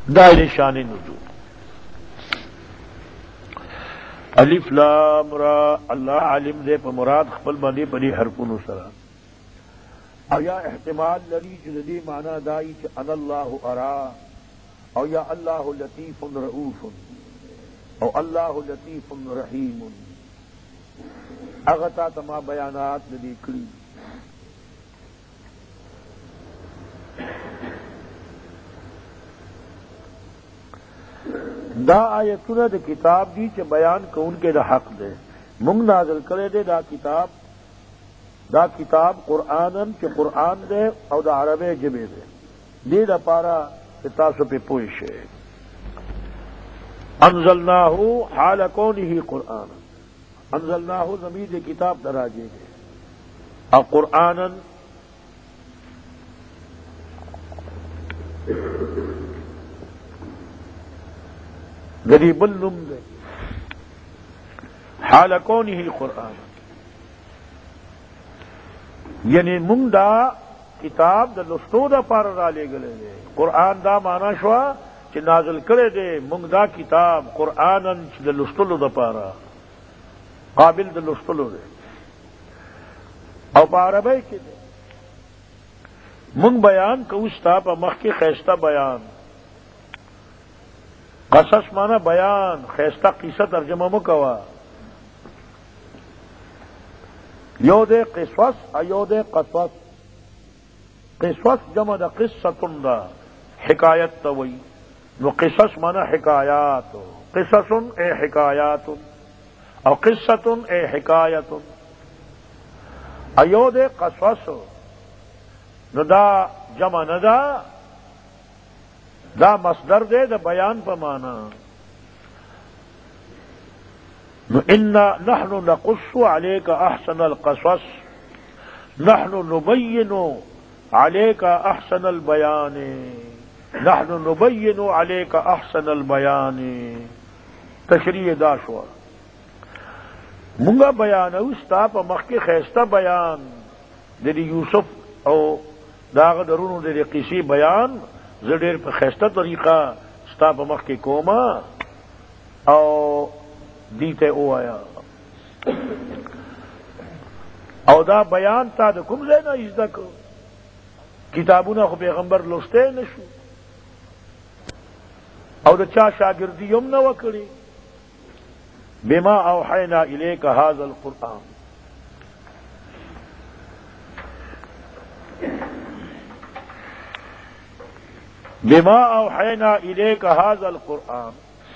دائر شان نزول. الف لام را اللہ علم دے پا مراد خپل باندې پدی حرفونو سره. او یا احتمال لري چې د دې معنی دای چې ان الله ارا، او یا الله لطیف رؤوف، او الله لطیف رحیم. اغه تا تما بیانات ندی کړی. دا آیتونه د کتاب دی چې بیان کوونکې د حق دے. مونږ نازل کړی دی دا کتاب قرآنن چې قرآن دے او د عربی ژبې دے. دې دپاره چې تاسو پې پوه شئ. انزلناه حال کونه قرآن. انزلناه ضمیر د کتاب ته راجع دی او قرآنن گری بل نم دے. حال کونه قرآن یعنی منگ دا کتاب دا لستو دا پار را لے گلے دے. قرآن دا مانا شوا چی نازل کرے دے منگ دا کتاب قرآنن چی دا لستلو دا پارا قابل دا لستلو دے. او پا عربی کی دے منگ بیان کوستا پا مخ کی خیستہ بیان. قصص مانا بیان، خیستہ قصہ ترجمہ مکوا. یو دے قصص ایو دے قصص. قصص جمع دا قصتن دا حکایت توئی. نو قصص مانا حکایات. قصصن اے حکایات او قصتن اے حکایت. ایو دے قصص نو دا جمع ندا، دا مصدر دے دا بیان پا مانا. نو انا نحن نقص علیک احسن القصص، نحن نبین علیک احسن البیان، نحن نبین علیک احسن البیان. تشریح دا شوا منگا بیان اوستا پا مخی خیستہ بیان دی یوسف او داغ درونو دی قصی بیان زدیر پا خیستہ طریقہ ستا پا مخ کی کوما او دیتے او آیا. او دا بیان تا دا کم زینا ازدہ کو کتابونا خو پیغمبر لستے نشو او دا چا شاگردی یم نو کری. بما اوحینا الیک هذا القرآن. بما اوحینا الیک هذا القرآن.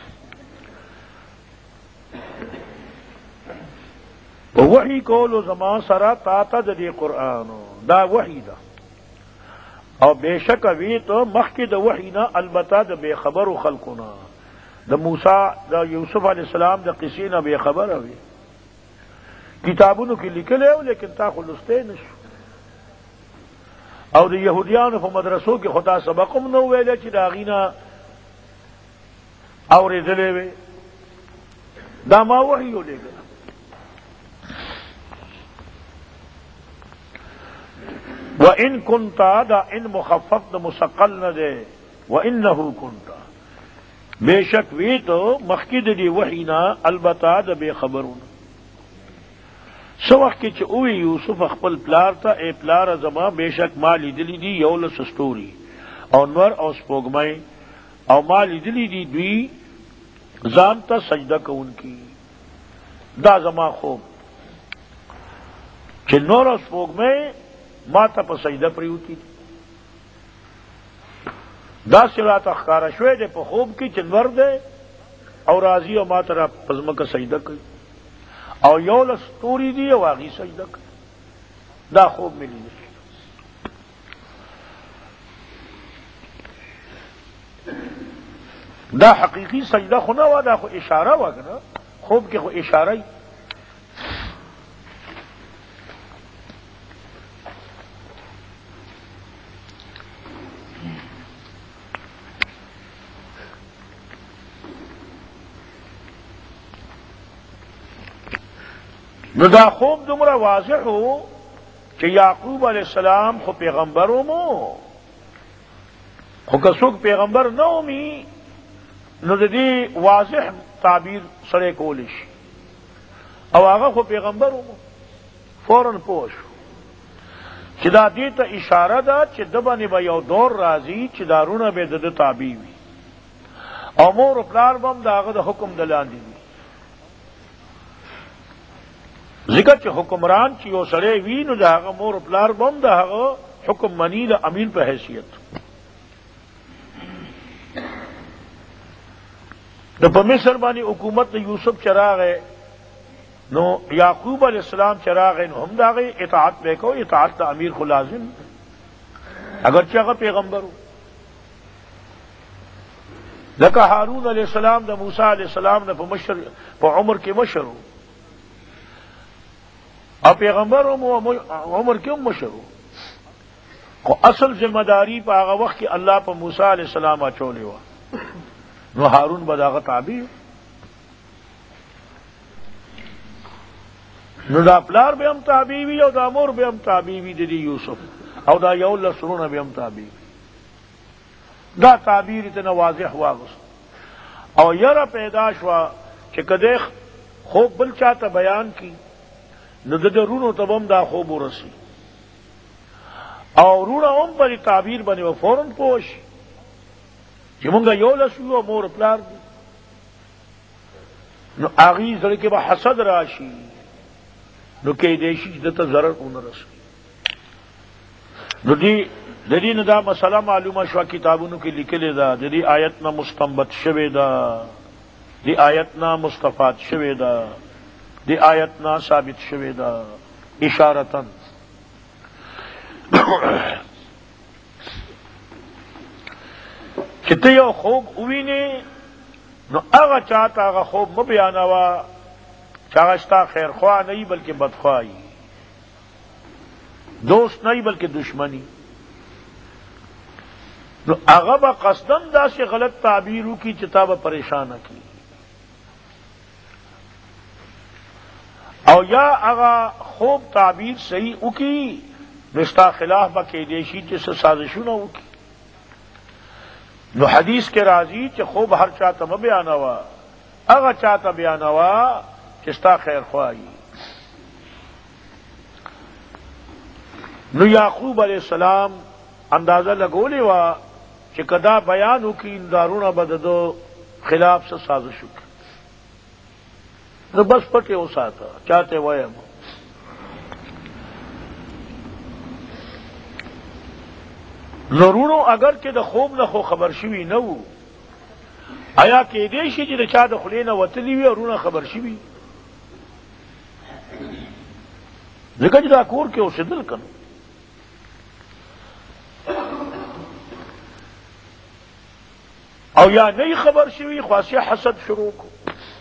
وحی کولو زمان سرا تاتا دی قرآن دا وحی دا. او بے شک وی تو مخی دا وحینا البتہ دا بے خبر و خلقنا. دا موسیٰ دا یوسف علیہ السلام دا قصینا بے خبر ہوئی. کتابونو کی لکلے ہو لیکن تا خلستے نشو. او دا یہودیانو پا مدرسوں کی خدا سبقم نو ویلے چی دا غینا اوری دلے وے دا ما وحی ہو لے گا. وَإِن كُنْتَ دا ان مخفف دا مسقل نہ دے. وَإِنَّهُ كُنْتَ بے شک وی تو مخکد دی وحینا البتہ دا بے خبرون. سو وقت کی چھ اوی یوسف اخپل پلار تا اے پلار زما بے شک مالی دلی دی یول سستوری او نور او سپوگمائی او مالی دلی دی دوی زانتا سجدہ کون کی. دا زما خوب چھ نور او سپوگمائی ما تا پا سجدہ پریوتی دا سرات اخکارا شوئے دے پا خوب کی چنور دے او راضی او ما تا پزمک سجدہ کی او یول ستوری دی او آغی سجدہ کی. دا خوب ملی نشی. دا حقیقی سجدہ خونا وا دا خو اشارہ وا کنا خوب کے خو اشارہ ہی. نو دا خوب دمرا واضح ہو کہ یعقوب علیہ السلام خو پیغمبروں مو خو که څوک پیغمبر نه ومي نو د دې واضح تعبیر سره کولی شي، او هغه خو پیغمبر ومو فوراً پوه شو چې دا دې ته اشاره ده چې د باندې به یو دور راځي چې دارونه به د تابع وي، او مور و پلار به هم د هغه د حکم د لاندې وي. ځکه چې حکمران چې یو سړی وي نو د هغه مور و پلار به هم د هغه حکم مني د امین په حیثیت. نو په مصر باندې حکومت د یوسف چراغ نو یعقوب علیہ السلام چراغ نو هم داغه اطاعت وکاو، اطاعت د امیر خو لازم اگر چې هغه پیغمبر وو. لکه هارون علیہ السلام د موسی علیہ السلام نه په عمر کې مشر وو، او پیغمبر هم عمر کې هم مشر وو، خو اصل ذمہ داری په هغه وخت کې الله په موسی علیہ السلام اچولې وه، نو هارون به داغه تابع. نو دا پلار به هم تابع وي او دا مور به هم تابع وي د یوسف، او دا یو لسرونه به هم تابع وي. دا تعبیر ته واضح واغست، او یره پیدا شوه چې کده خوب بل چاته بیان کی نو د رونو ته هم دا خوب ورسی، او رونه هم پر تعبیر باندې فوراً پوه شي چې مونږ یو لسو او مور پلار دي. نو هغې زړه کې به حسد راشي، نو کې دی شي چې دته ضرر ونه رسي. نو د دې نه دا مسله معلومه شوه، کتابونو کې لیکلې ده، د دې آیت نه مستنبط شوې ده، دې آیت نه مستفاد شوې ده، دې آیت نه ثابت شوې ده اشارتاً. چې ته یو خوب ووینې نو هغه چاته هغه خوب مه بیانوه چې هغه ستا خیرخوا نه وي بلکې بدخوا وي، دوست نه وي بلکې دشمني. نو هغه به قصدن داسې غلط تعبیر وکړي چې تا به پریشانه کړي، او یا هغه خوب تعبیر صحیح وکړي نو ستا خلاف به کیدی شي چې څه سازشونه وکړي. نو حدیث کے راضی چې خوب هر چاته مه بیانوه، هغه چاته بیانوه چې ستا خیر خواهی. نو یعقوب علیہ السلام اندازه لګولې وه چې کدا بیان وکړي دارونه به د دو خلاف څه سازش وکړي، نو بس پټې وساته چاته وایم. نورونو اگر چې د خوب نه خو خبر شوي نه وو، آیا کېدی شي چې د چا د خولې نه وتلي وي ورونه خبر شوي؟ ځکه چې دا کور کې اوسېدل که نه. او یا نه خبر شوي خو اسې حسد شروع کو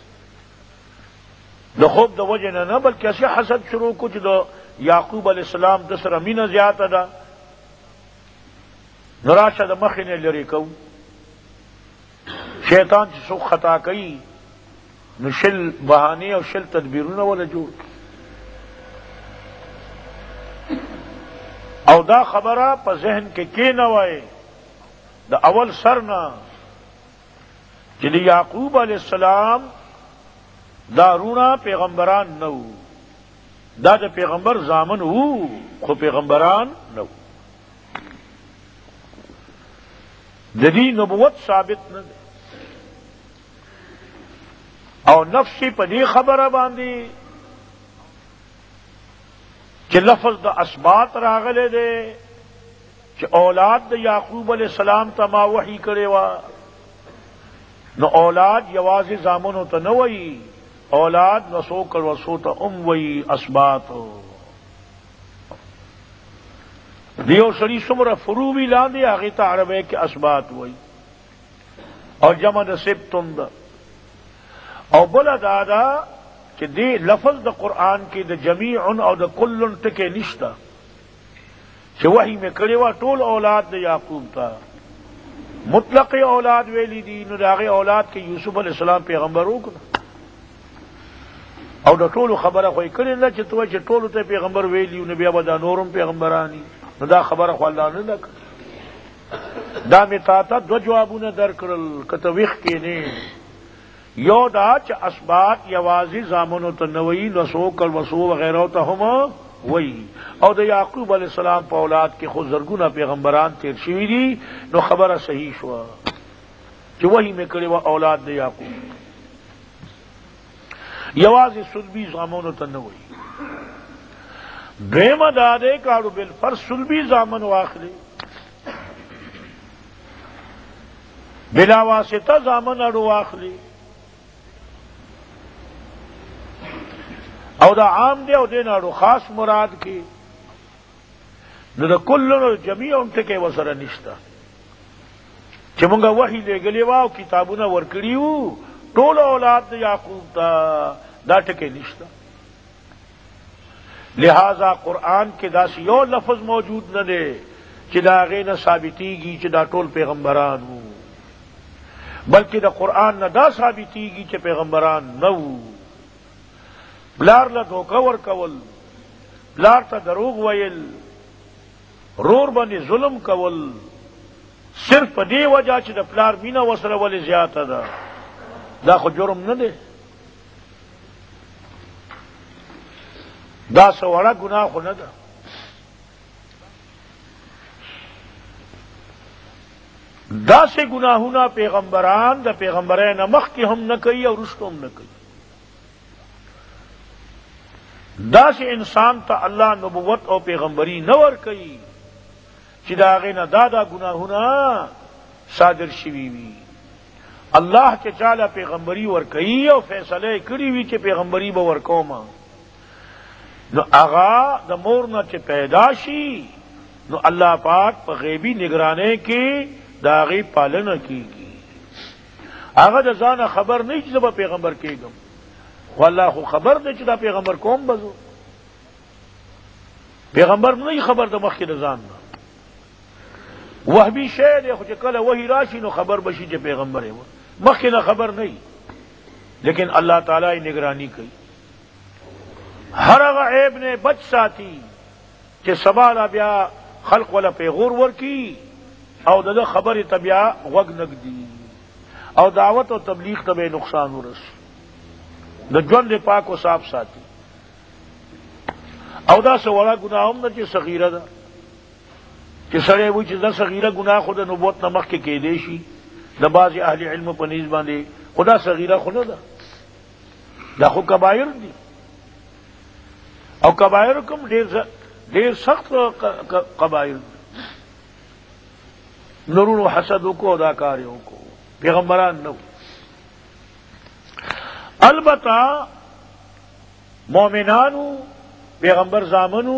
د خوب د وجې نه بلکې اسې حسد شروع کو چې د یعقوب علیہ السلام د سره مینه زیاته ده، نو راشه د مخې نه لرې کوو. شیطان چې څوک خطا کوي نو شل بهانې او شل تدبیرونه ولا جوړ، او دا خبره په ذهن کې کېنوئ د اول سر نه چې د یعقوب علیہ السلام دا رونه پیغمبران نه وو، دا د پیغمبر زامن وو خو پیغمبران نه وو. د دې نبوت ثابت نه ده، او نفس په دې خبره باندې چې لفظ د اثبات راغلی دی چې اولاد د یعقوب علیہ السلام ته ما وحی کړی وه، نو اولاد یوازې زامنو ته نه وایي، اولاد وسو کر وسو ته ام وایي اثبات. دیو سړي څومره فرو وي لاندې هغې ته عربی کې اثبات وایي، او جمع د سبتون ده. او بله دا ده چې دې لفظ د قرآن کې د جمیعن او د کلن ټکې نشته چې وحی مې کړې وه ټول اولاد د یعقوب ته، مطلق اولاد ویلی دي. نو د هغې اولاد کې یوسف علیہ السلام پیغمبر وکړه، او د ټولو خبره خو یې کړې ده چې ته چې ټولو ته پیغمبر ویلي نو بیا به دا نورم پیغمبرانی، نو دا خبره خو الله نه ده کړې. دا می تا دو جوابونه درکړل کته ویخ کې نه یو دا چې اسبات یوازې زامنو ته نوې نسو کل وسو وغیرہ ته هم وی او د یعقوب علیہ السلام په اولاد کې خو زرګونه پیغمبران تیر شوي دي نو خبره صحیح شو چې وਹੀ مې کړي و اولاد د یعقوب یوازې سلبی زامنو ته نوې دیمه داده کاړو بل پر سلبی زامن واخلي بلا واسطه زامن اړو واخلي او دا عام دی او دین اړو خاص مراد کی نو دا کلو جميع ټکي وسره نشتا چې مونږه وحی لګلی واو کتابونه ورکړیو ټول اولاد د یعقوب ته دا ټکي نشتا لہذا قرآن کې دا یو لفظ موجود نه دی چې دا غینه ثابتېږي چې دا ټول پیغمبران وو بلکې دا قرآن نه دا ثابتېږي چې پیغمبران نه وو بلار له دھوکه ورکول بلار ته دروغ ویل رور باندې ظلم کول صرف په دې وجہ چې د پلار مینه وسره ولې زیاته ده دا خو جرم نه دی دا سوړه ګناه خو نه ده دا سے گناہونا پیغمبران دا پیغمبرین مخکې هم نه کوي او وروسته هم نه کوي دا سے انسان ته الله نبوت او پیغمبري نه ورکوي چې دا هغې نه دا گناهونه صادر شوي وي الله چې چاله پیغمبري ورکوي او فیصله یې کړې وي چې پیغمبري به ورکوم نو هغه د مور نه چې پیدا شي نو الله پاک په غیبی نگرانی کې دا غي پالنه کیږي هغه د ځانه خبر نه چې به پیغمبر کېږم والله خو خبر دی چې دا پیغمبر کوم بزو پیغمبر نه خبر د مخکې د ځان نه وهبي شی دی خو چې کله وحی راشي نو خبر بشي چې پیغمبر یې مخکې نه خبر نه لیکن الله تعالی نگرانی کوي هر هغه عیب نه بچ ساتي چې سبا لا بیا خلق ولا پیغور ورکی او دغه خبره طبيعه وګ نګدي او دعوت او تبلیغ ته نقصان ورس د ژوند پاک او صاف ساتي او دا سوړه ګناهم نه چې صغیره ده چې سړی وایي چې دا صغیره ګناه خو د نبوت نه مخکې کېدی شي د بعض اهل علم په نسبت باندې خدا صغیره خو نه ده دا خو کبایر دي او کبایر کوم ډیر سخت کبایر نورونو حسدو کو ادا کاریوں کو پیغمبران نو البتہ مومنانو پیغمبر زامنو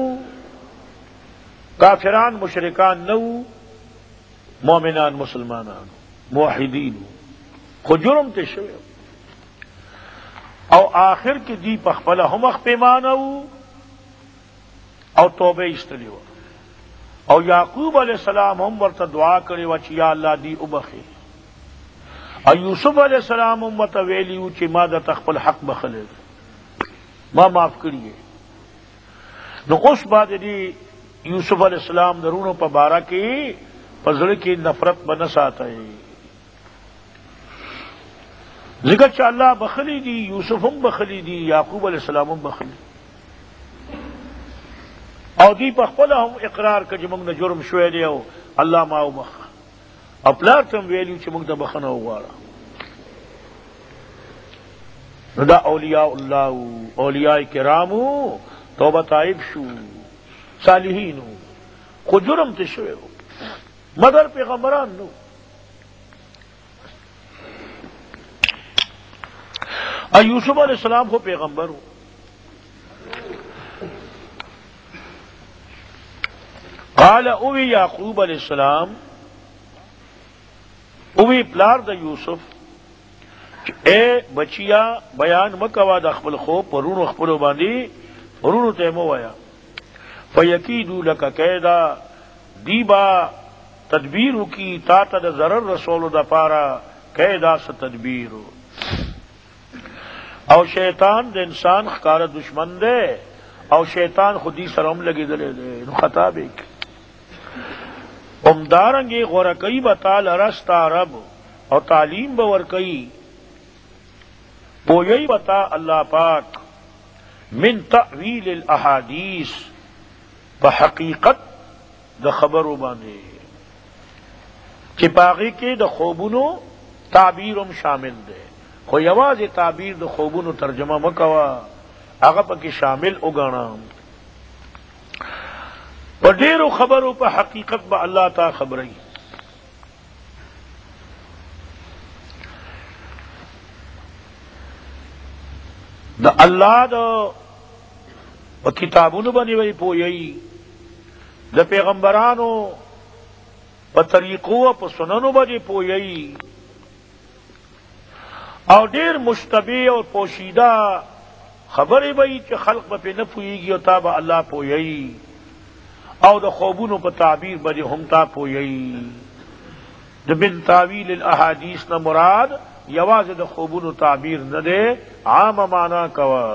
کافران مشرکان نو مومنان مسلمانان موحدین خو جرم ته شوی او آخر کې دی پخپل هم پیمانو او توبه استلیو او یعقوب علیہ السلام هم ورته دعا کړې و چې یا الله دی وبخي او یوسف علیہ السلام هم ورته ویلی و چې ما د خپل حق بخلې ما معاف کړی نو اوس بعد دی یوسف علیہ السلام درونو په بارا کې پزړه کې نفرت بنه ساتي ذکر چې الله بخلی دی یوسف هم بخلی دی یعقوب علیہ السلام هم بخلی او دی په خپل هم اقرار کړي چې موږ نه جرم شوی دی او الله ما وبخ او پلار ته ویلو چې موږ ته بخنه وغواړه نو دا اولیاء الله اولیاء کرامو توبه طائب شو صالحینو خو جرم ته شوی مگر پیغمبران نو یوسف علیہ السلام خو پیغمبر ہو قال اوی یعقوب علیہ السلام اوی پلار د یوسف اے بچیا بیان مکوا د خپل خو پرونو خپل باندې پرونو ته مو وایا فیکیدو لک کیدا دیبا تدبیر کی تا ته د ضرر رسول د پارا کیدا س تدبیر او شیطان د انسان ښکار دشمن دی او شیطان خودی سره هم لګیدل نو خطا به او امدارنگی غورکئی بتال رستا رب اور تعلیم بورکئی پویئی بتا اللہ پاک من تأویل الاحادیث بحقیقت دا خبرو بانے چپاغی کے دا خوبونو تعبیرم شامل دے خو یواز تعبیر دا خوبونو ترجمہ مکوا آغا پا کی شامل اگانا و ڈیرو خبرو پا حقیقت با اللہ تا خبری دا اللہ دا و کتابونو بنی وی پویئی دا پیغمبرانو پا طریقو پا سننو بنی پویئی اور دیر مشتبہ اور پوشیدہ خبر بئی کہ خلق پہ نہ پوئے گی اور تاب اللہ پویئی او دا خوبونو پا تعبیر بنی ہمتا پویئی دا من تعویل الاحادیث نہ مراد یواز دا خوبونو تعبیر نہ دے عام معنی کوا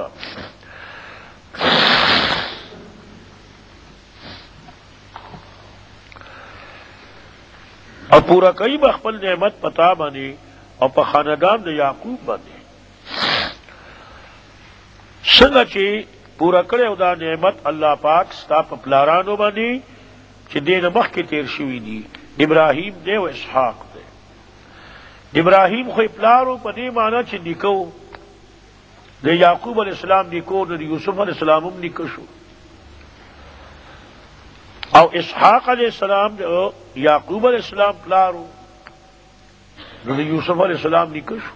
اور پورا کئی بخپل نعمت پتا بنے اور پا خاندان دا یعقوب بنے سنگا چی پورا کرے او دا نعمت اللہ پاک ستا پا پلارانو بنے چی دین مخ کی تیر شوی دی ابراہیم دے و اسحاق دے ابراہیم خوی پلارو پا دی مانا چی نکو دے یعقوب علیہ السلام نکو دے یوسف علیہ السلام ہم نکشو او اسحاق علیہ السلام دے یعقوب علیہ السلام پلارو دے یوسف علیہ السلام نکشو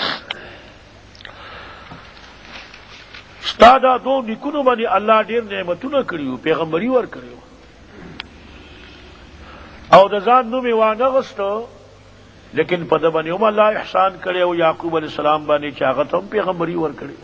ستادا دو نکنو بانی اللہ دیر نعمتو نہ کریو پیغمبری ور کریو او دزان نو میوانا غستو لیکن پدہ بانی ام اللہ احسان کریو یعقوب علیہ السلام بانی چاگت ہم پیغمبری ور کریو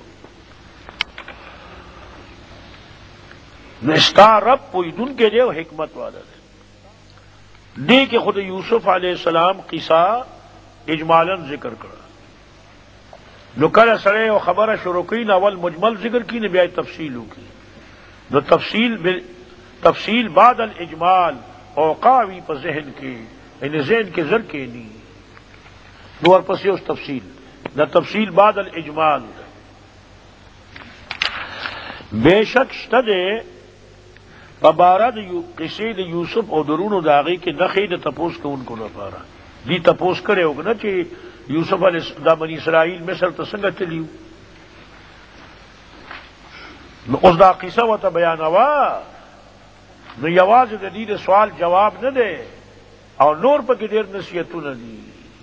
نستا رب پوی دن کے دیو حکمت والا دے دے کہ خود یوسف علیہ السلام قصہ اجمالاً ذکر کرا نو کل سڑے و خبر شروع کی نہ اول مجمل ذکر کی نہ بیائی تفصیلوں کی نو تفصیل بعد الاجمال اوقاوی پر ذہن کے یعنی ذہن کے زر کے نہیں نو اور پسی اس تفصیل نہ تفصیل بعد الاجمال بے شک شتدے ببارد قصید یوسف او درون و داغی کے نخید تپوس کو ان کو نہ پارا دی تپوس کرے ہوگا نا کہ یوسف علیہ دا بنی اسرائیل مصر تسنگا چلیو نو اس دا قصہ و تا بیانوا نو یواز دید سوال جواب نہ دے اور نور پا کی دیر نصیحتو نہ دی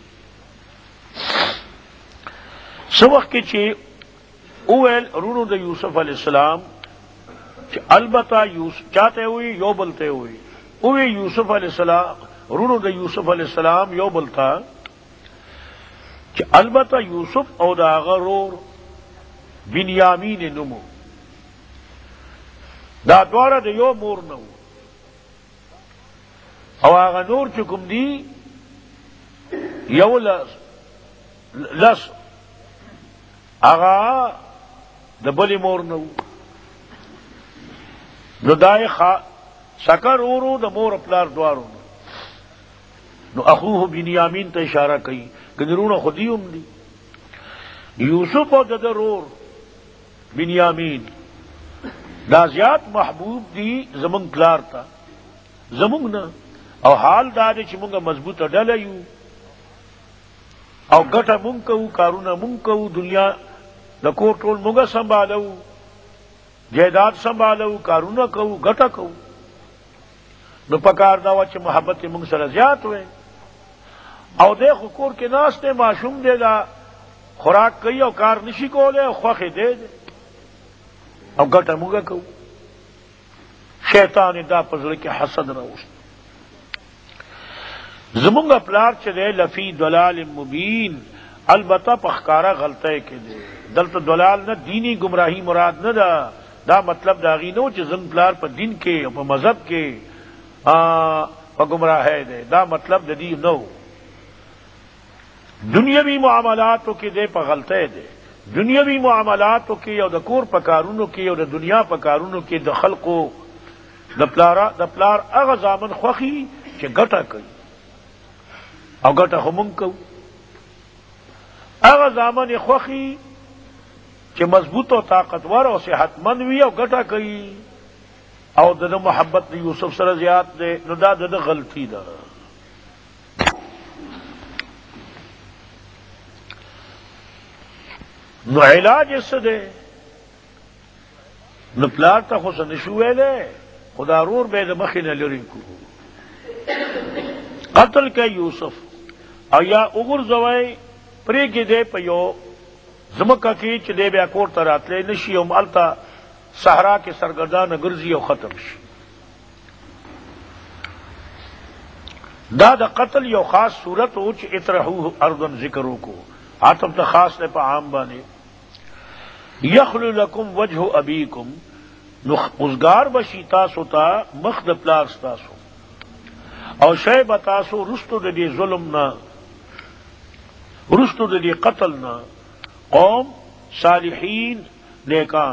سو وقت کی چی اویل رونو دا یوسف علیہ السلام چی البتہ چاہتے ہوئی یو بلتے ہوئی اوی یوسف علیہ السلام رونو دا یوسف علیہ السلام یو بلتا کہ البتہ یوسف او دا غرور بنیامین نمو دا دوارا دا یو مور نو او آغا نور چکم دی یو لس آغا دا بلی مور نو نو دای سکر اورو دا مور اپلار دوارو نو اخوه بنیامین تا اشارہ کئی کنرون خودی ام دی یوسف او ددرور بنیامین دا زیاد محبوب دی زمنگ پلار تا زمنگ نا او حال دا دے چی منگا مضبوط ڈلیو او گٹا منگ کهو کارونا منگ کهو دنیا دا کور ٹول منگا سنبالو جیداد سنبالو کارونا کهو گٹا کهو نو پکار داوا چی محبت منگ سر زیاد ہوئے او دیکھو کور کے ناستے معشوم دے دا خوراک کئی او کار نشی کو لے او خوخ دے دے او گٹا مگا کو شیطان دا پزر کے حسد روست زمونگا پلار چلے لفی دلال مبین البتہ پخکارا غلطے کے دے دلت دلال نہ دینی گمراہی مراد نہ دا مطلب داغی نو چی زن پلار پا دین کے پا مذہب کے پا گمراہے دے دا مطلب دا دی نو دنیاوی معاملاتوں کے دے پا غلطے دے دنیاوی معاملاتوں کے یا دا کور پکارونوں کے یا دا دنیا پکارونوں کے دا خلقو دا پلار اغا زامن خوخی چې ګټه کوي او ګټه خو مونږ کوو. هغه زامن خوښي چې مضبوط او طاقتور او صحتمند وي او ګټه کوي او د محبت د یوسف سره زیات دی، نو دا د غلطي ده. نو علاج یې څه دی؟ نو پلار ته خو څه نشو ویلی، خدا رور به د مخې نه لرې کړو، قتل کوي یوسف او یا وګرځوئ پرېږدي دی په یو ځمکه کې چې دی بیا کور ته راتلی نه شي او هلته صحرا کې سرګردانه ګرځي او ختم شي. دا د قتل یو خاص صورت و چې اطرحوه ارضن ذکر وکړو، عاطف ته خاص دی په عام باندې. یخلو لکم وجه ابیکم، نو اوزګار بشي تاسو ته مخ د پلار ستاسو او شی به تاسو رستو د دې ظلم نه، رستو د دې قتل نه قوم صالحین نیکان.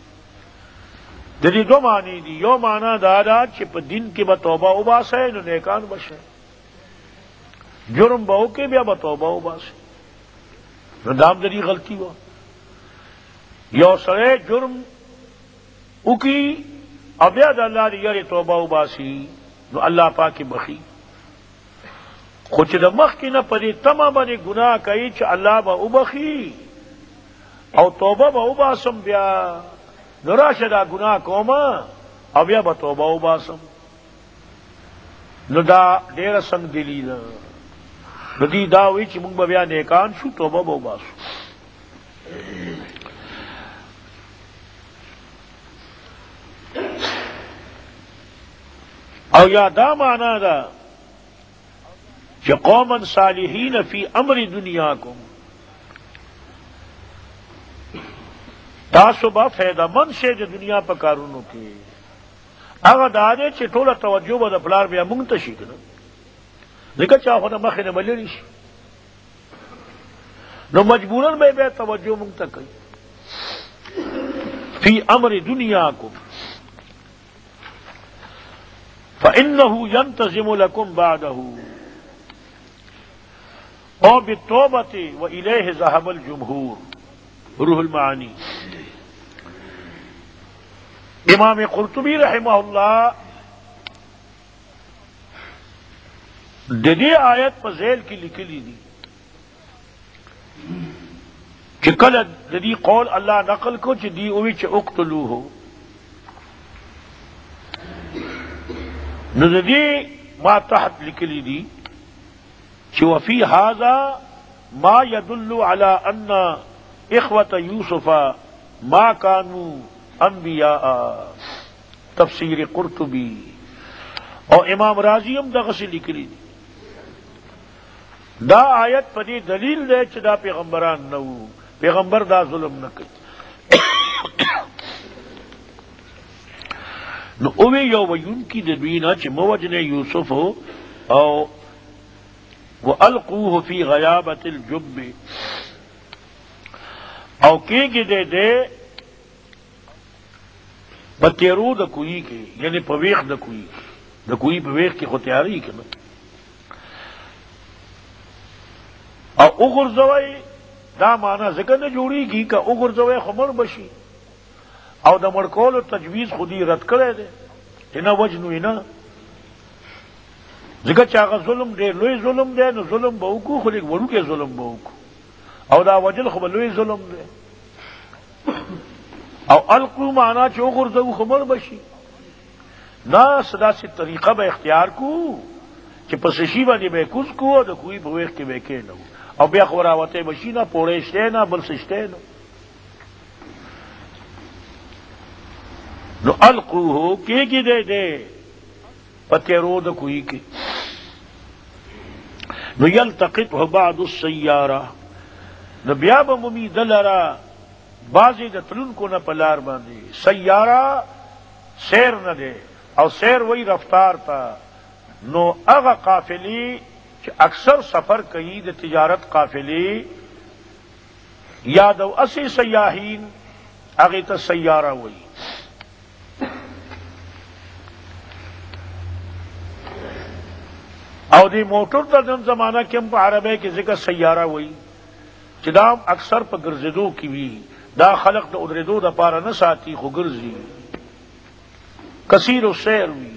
د دې دو معنی دي، یو معنی دا ده چې په دین کې به توبه وباسئ نو نیکان بشئ، جرم به وکړئ بیا به توبه وباسئ. نو دا هم د دې غلطي وه، یو سړی جرم وکړي او بیا د الله د یارې توبه وباسي نو الله پاک بخي، خو چې د مخکې نه په دې تمه باندې ګناه کوي چې الله به وبخي او توبه به وباسم بیا نو راشه دا ګناه کومه او بیا به توبه وباسم، نو دا ډېره سنګ دلي ده. نو دوی دا وایي چې موږ به بیا نیکان شو، توبه به وباسو. او یا دا معنی ده چې قوما صالحین فی امر دنیاکم، تاسو به فایده مند شئ د دنیا په کارونو کې. هغه دا دی چې ټوله توجه به د پلار بیا مونږ ته شي که نه، ځکه چا خو د مخې نه به لرې شي، نو مجبوراً به بیا توجه مونږ ته کوي. فی امر دنیاکم فإنه ينتظم لكم بعده او بالتوبة وإليه ذهب الجمهور. روح المعانی امام قرطبی رحمہ اللہ د دې آیت په ذیل کې لیکلي دي چې کله د دې قول الله نقل کو چې دی اوی چې اقتلوه، نو د دې ما تحت لیکلي دي چې وفي هذا ما يدل على ان اخوة یوسف ما كانوا انبیاء. تفسیر قرطبی اور امام راضی هم دغه څه لیکلي دي. دا آیت په دې دلیل دی چې دا پیغمبران نه وو، پیغمبر دا ظلم نه کوي. نو اوی یو ویونکي د دوی نه چې مه وجنئ یوسف او وَأَلْقُوهُ فِي غَيَابَةِ الْجُبِّ، او کېږي دې په تیرو د کوهي کې، یعنی په ویښ د کوهي، د کوهي په ویښ کې خو تیارې که نه، او وغورځوئ. دا معنی ځکه نه جوړېږي که وغورځوئ خو مړ بشي، او د مړ کولو تجویز خودي رد کړی دی چې نه وجنو یې نه، ځکه چې هغه ظلم ډېر لوی ظلم دی، نو ظلم به وکړو خو لږ وړوکی ظلم به وکړو، او دا وجل خو به لوی ظلم دی. او القو معنا چې وغورځوو خو مړ بشي، نه داسې طریقه به اختیار کو چې په څه شي باندې به یې کوز کو او د کوهي په ویښ کې به یې کېنوو، او بیا خو راوتی به شي نه، پوړی شتی نه، بل څه شتی نه. نو القوه کېږي دی په تیرو د کوهي کې. نو یلتقطه بعض السیاره، نو بیا به مومي ده لره بعضې د تلونکو نه په لار باندې. سیاره سیر نه دی، او سیر وی رفتار ته. نو هغه قافلې چې اکثر سفر کوي د تجارت قافلې یا د اسی سیاحین، هغې ته سیاره وی. او دی موټر ته د زمانہ کې په عربی کې ذکر سیاره وایي چې دا اکثر په ګرځېدو کې وي، دا خلق د ادریدو د پاره نه ساتي خو ګرځي، کثیر السیر وي،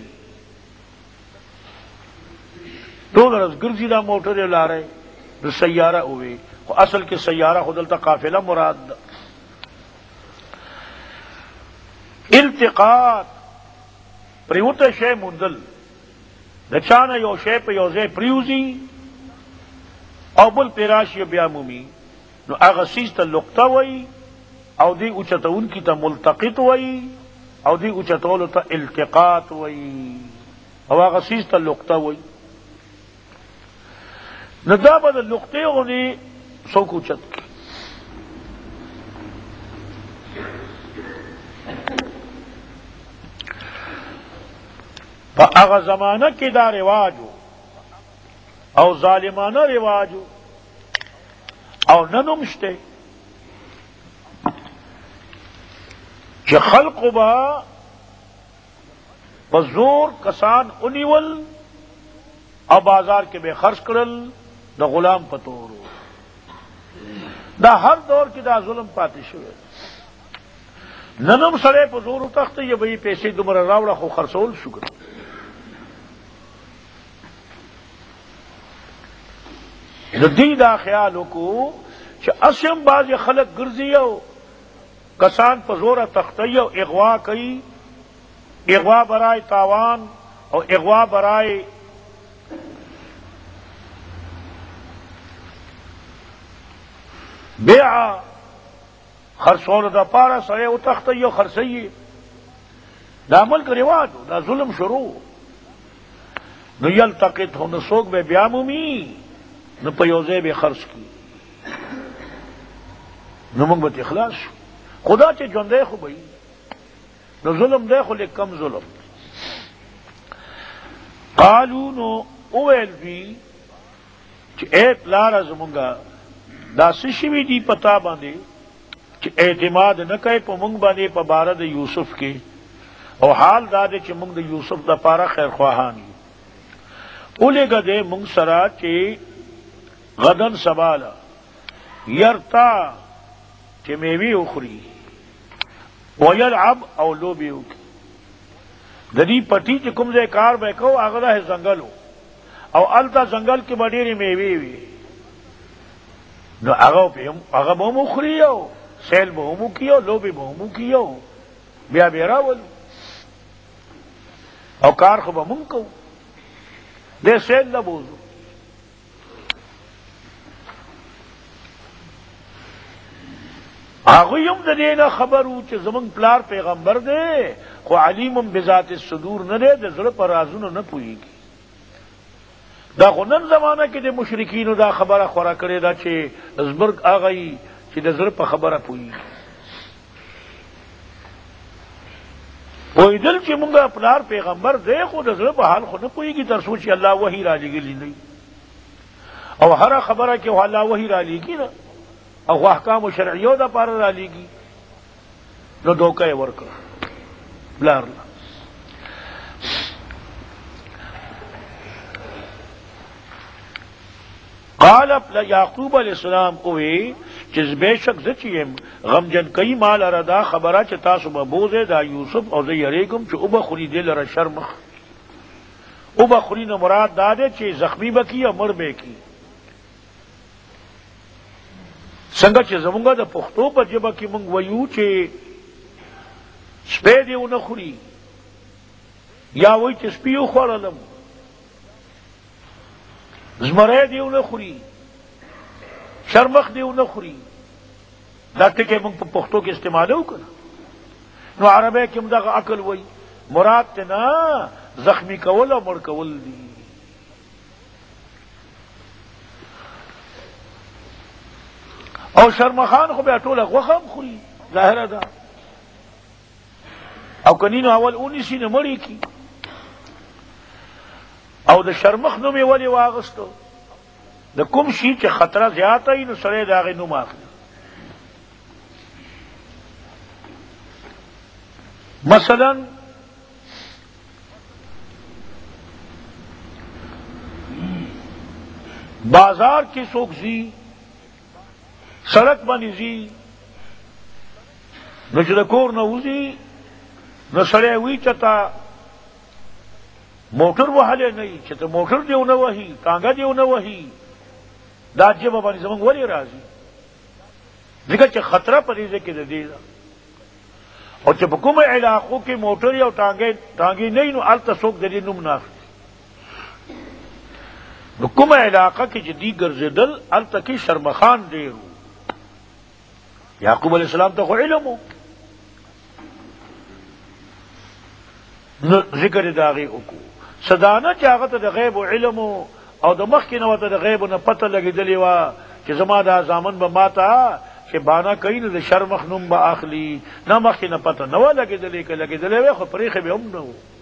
ټول ورځ ګرځي دا موټر یې لاره د سیاره وي، خو اصل کې سیاره خو دلته قافله مراد ده. التقاط پریوته شی موندل، د چانه یو شی په یو ځای پریوزي او بل پیراشي بیا مومي، نو هغه سیز ته لقطه وایي او دی اوچتونکي ته ملتقط وایي او دی اوچتولو ته التقاط وایي او هغه سیز ته لقطه وایي. نو دا به د لقطې غوندې څوک اوچت کړي. په هغه زمانه کې دا رواجو او ظالمانه رواجو او ننم شته چې خلقو با په زور کسان اونیول او بازار کې به خرج کړل د غلام په تور. دا هر دور کې دا ظلم پاتې شوی. ننم سره په زور تخته یې به پیسې دومره راوړه خو خرڅول شو. د دې دا خیال وکړو چې اسیم بعضې خلک ګرځي او کسان په زوره تختی او اغوا کوي، اغوا برای تاوان او اغوا برای بیع خرڅولو دپاره سړی وتختی او خرڅوي. دا ملک رواج دا ظلم شروع. نو یلتقطه نو څوک به بیا مومي نو په یو ځای به خرڅ کړي، نو موږ به اخلاص شو. خدا چې ژوندی خو به نو ظلم دی خو لیک کم ظلم. قالو نو اویل دوی چې اے پلاره زمونږه دا څه شوي دي په تا باندې چې اعتماد نه کوې په موږ باندې په باره د یوسف کې، او حال دا دی چې موږ د یوسف دپاره خیرخواهان یو. ولېږه دی موږ سره چې غدن سبالا یرتا چې میوې وخوري ویلعب او لوبې وکړي. د دې پټي چې کوم ځای کار به کوو هغه د ځنګل او هلته ځنګل کې به ډېرې میوې وي، نو هغه به هم وخوري او سیل به هم وکړي او لوبې به هم وکړي او بیا به یې راولو او کار خو به مونږ کوو. دې سیل نه بوځو. هغوی هم د دې نه خبر وو چې زمونږ پلار پیغمبر دی خو علیم بذات الصدور نه دی، د زړه په رازونو نه پوهېږي. دا خو نن زمانه کې د مشرکینو دا خبره خوره کړې ده چې زبرګ هغه یي چې د زړه په خبره پوهېږي. پوهېدل چې مونږ پلار پیغمبر دی خو د زړه په حال خو نه پوهېږي تر څو چې الله وحي را لېږلي نه او هره خبره کې خو الله وحي را لېږي نه او احکام شرعیو دا پار را لیگی، نو دوکه یې ورکړه پلار له. قال یعقوب علیہ السلام کوی چې بېشک زه چې یم غمجن کوي مال لره دا خبره چې تاسو به بوځئ دا یوسف او زه یریږم چې وبخوري دې لره شرمخ. وبخوري نه مراد دا دی چې زخمی به کي او مړ به کي. څنګه چې زمونږ د پښتو په ژبه کې مونږ وایو چې سپی دې ونه خوري یا وایي چې سپي وخوړلم، زمری دې ونه خوري، شرمخ دې ونه خوري. دا ټکي مونږ په پښتو کې استعمالو که نه، نو عربی کې هم دغه عقل وایي. مراد ته نه زخمی کول او مړ کول دي. او شرمخان خو بیا ټوله غوښه هم خوري، ظاهره ده، او کنی نو اول اونیسي نه مړی کی. او د شرمخ نوم یې ولې واغستو؟ د کوم شي چې خطره زیاته وي نو سړی د هغې نوم اخلي. مثلا بازار کی سوکسی سڑک بنیزی نہ چدکور نہ اوزی نہ سڑے ہوئی چتا موٹر وہلے نہیں چتا موٹر دیو نہ وہی ٹانگا دیو نہ وہی داجے بابانی زمنگ ولی راضی ذکر چ خطرہ پریزے کے دے اور جب حکم علاقوں کی موٹر یا ٹانگی نہیں نو التا سوک دلی نم ناخت حکم علاقہ کی جدی گرزدل التا کی شرمخان دیرو یعقوب علیہ السلام تو خو علم ہو ذکر داغی اکو صدانا چاغت دا غیب و علم ہو او دا مخ کی نواتا دا غیب و نا پتہ لگی دلیوا چی زما دا زامن با ماتا چی بانا کئی نا دا شرمخ نم با آخلی نا مخ کی نا پتہ نوا لگی دلی که لگی دلیوے خو پریخ بے ام نو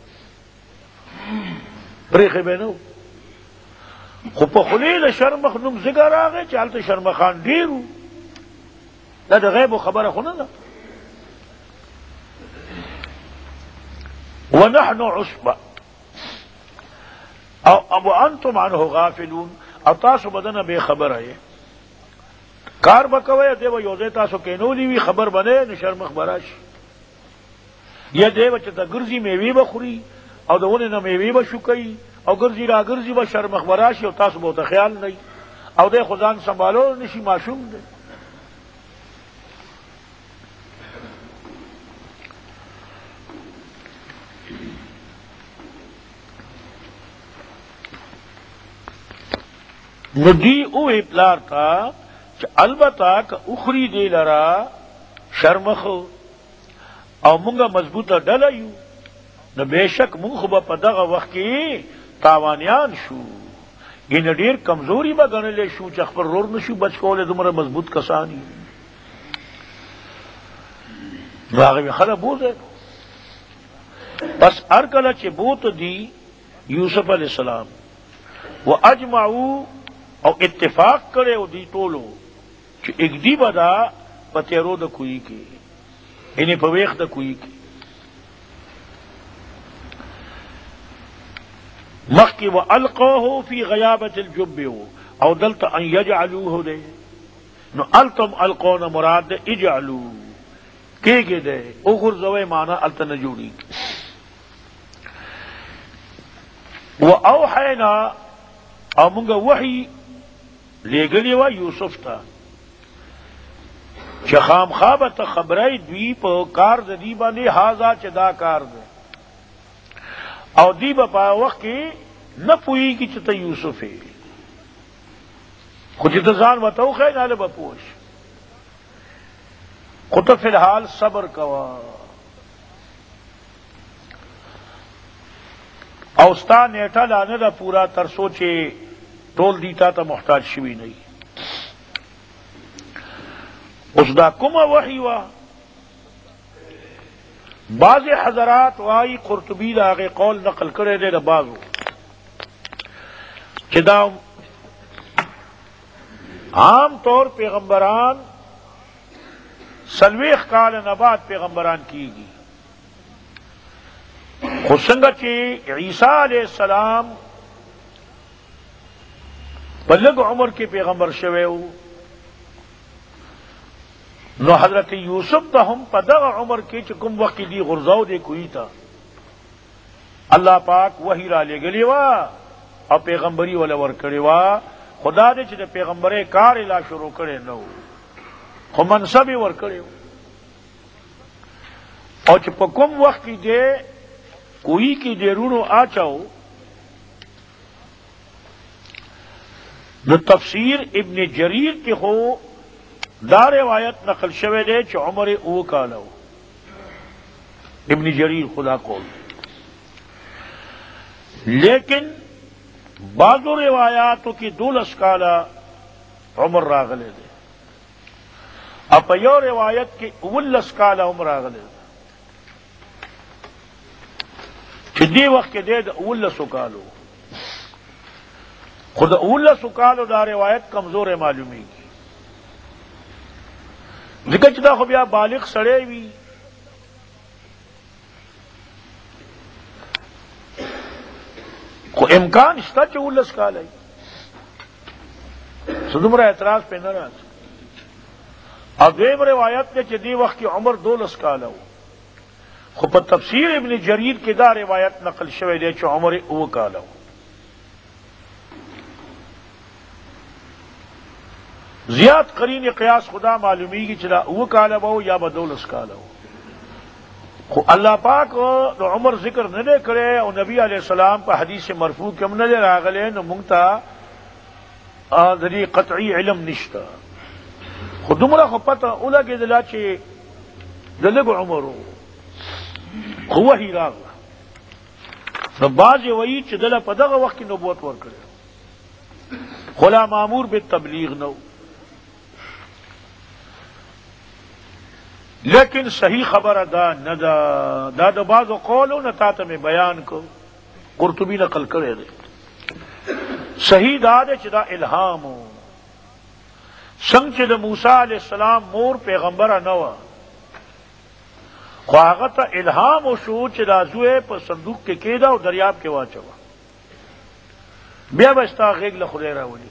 پریخ بے نو خو پا خلیل شرمخ نم ذکر آگے چالتا شرمخان دیرو دا دا غیب و خبر خونا دا ونحن عصبہ او انتم عنہ غافلون او تاسو بدن بے خبر ہے کار بکوے دیو یوزے تاسو کینولی وی خبر بنے نشرمخ براش یا دیو چتا گرزی میوی بخوری او دونه نہ میوی بشکئی او گرزی را گرزی با شرمخ براش او تاسو بہت خیال نہیں او دے خدان سنبھالو نشی معصوم دے ندی او اپلار تھا البتہ کہ اخری دے لرا شرمخ او منگا مضبوطہ ڈلایو نہ بے شک منگ خبا پدغ وقت کی تاوانیان شو یہ ڈیر کمزوری با گنلے شو چخ پر رور نشو بچ کولے دمرا مضبوط کسانی راغی میں خلا بوز ہے بس ارکلا چے بوت دی یوسف علیہ السلام وہ اجمعو او اتفاق کرے او دی طولو چی ایک دی بدا پتیرو دا کوئی کی انہیں پویخ دا کوئی کی مخی و القوہو فی غیابت الجب او دلتا ان یجعلوہو دے نو التم القونا مراد دے اجعلو کے دے او غرزوے مانا التا نجوڑی و اوحینا او منگا وحی لے گلی وا یوسف تا چخام خوابت خبرائی دوی پا کار دا دی باندے حازا چدا کار دا او دی با پا وقت کی نہ پوئی کی چتا یوسف ہے خود چتا زان بتاو خیر نالے با پوش خود فی الحال صبر کوا اوستا نیٹا لانے دا پورا تر سوچے ٹول دیتا تا محتاج شوی نہیں اس دا کما وحی وا بعض حضرات وائی قرطبی دا آگے قول نقل کرے دے دا بازو چدا عام طور پیغمبران سلویخ کال نبات پیغمبران کی گی خسنگا چی عیسیٰ علیہ السلام بلگ عمر کے پیغمبر شوے ہو نو حضرت یوسف تا ہم پدغ عمر کے چکم وقت دی غرزاو دے کوئی تا اللہ پاک وحی را لے گلی وا اور پیغمبری والا ور کرے وا خدا دے چھ پیغمبرے کار الا شروع کرے نو خو منصب ور کرے اور چھ پکم وقت کی دے کوئی کی دیرونو آچاو نو تفسیر ابن جریر کی ہو دا روایت نقل شوے دے چھ عمر او کالو ابن جریر خدا قول لیکن بعض روایاتوں کی 12 کالا عمر راغلے دے اپا یو روایت کی 19 کالا عمر راغلے دے چھ دی وقت کے دے 19 کالو خود 19 کالو دا روایت کمزور معلومی کی ذکر چدا خو بیا بالغ سڑے وی خو امکان شتا چھ 19 کال ہے سدمرہ اعتراض پہ ناراض. اور دویم روایت نے چې دی وخت کی عمر 12 کاله و، خو په تفسیر ابن جریر کې دا روایت نقل شوی دی چې عمر 9 کاله و. زیاد قرین قیاس خدا معلومیږي چې دا 9 کاله و یا به 12 کاله و. خو اللہ پاک نو عمر ذکر نہ دے کرے اور نبی علیہ السلام پہ حدیث مرفوع کم نہ دے راغلے نو منگتا ذری قطعی علم نشتا. خود عمرہ خو پتہ اولا کے دلا چے دلگ عمرو خو وحی راغلا نو باز وئی چ دلا پدغ وقت کی نبوت ور کرے خلا مامور بالتبلیغ نو. لیکن صحیح خبر ادا نہ دا بعض قولوں نہ تا میں بیان کو قرطبی نقل کرے دے. صحیح داد چدا الہام ہو سنگ چد موسیٰ علیہ السلام مور پیغمبر نوا خواغت الہام و شو چدا زوے پر صندوق کے کیدا اور دریاب کے واچوا بیا بستا غیگ لخلیرہ ولی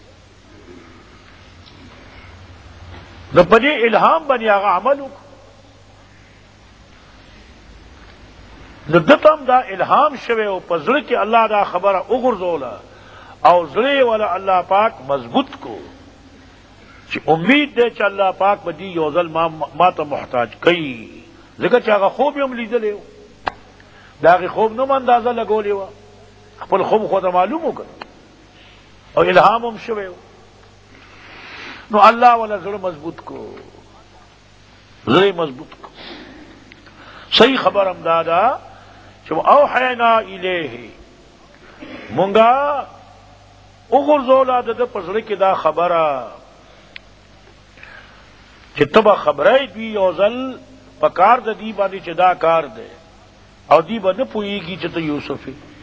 نہ پدی الہام بنی آغا عمل ہو ندتم دا الہام شوے او پزړه کې الله دا خبره وګرځولا او زړه والا الله پاک مضبوط کو چې امید دې چې الله پاک بدی یو ځل ما ته محتاج کوي ځکه چې هغه خوب هم لیدلې دا هغه خوب نو اندازه لګولې و خپل خوب خو ته معلوم وکړ او الهام هم شوه نو الله ولا زړه مضبوط کو زړه مضبوط کو. صحیح خبر هم دادا چې اوحینا الیه مونږه وګرځولا د پزړه کې دا خبره چې تبا خبرای دی یو ځل پکار د دی باندې چې دا کار دی او دی باندې پوېږي چې ته یوسف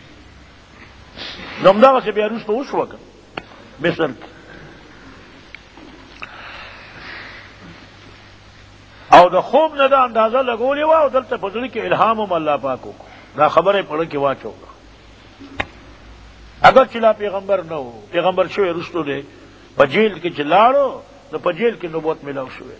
نو همدغه څه بیا روس په اوس وکړ مثل او د خوب نه دا اندازه لګولې و او دلته پزړه کې الهام هم الله پاک وکړ دا خبره پړه کې واچو اگر چې لا پیغمبر نه وو پیغمبر شوی رسول دی په جیل کې چلاړو نو په جیل کې نبوت ملاو شوی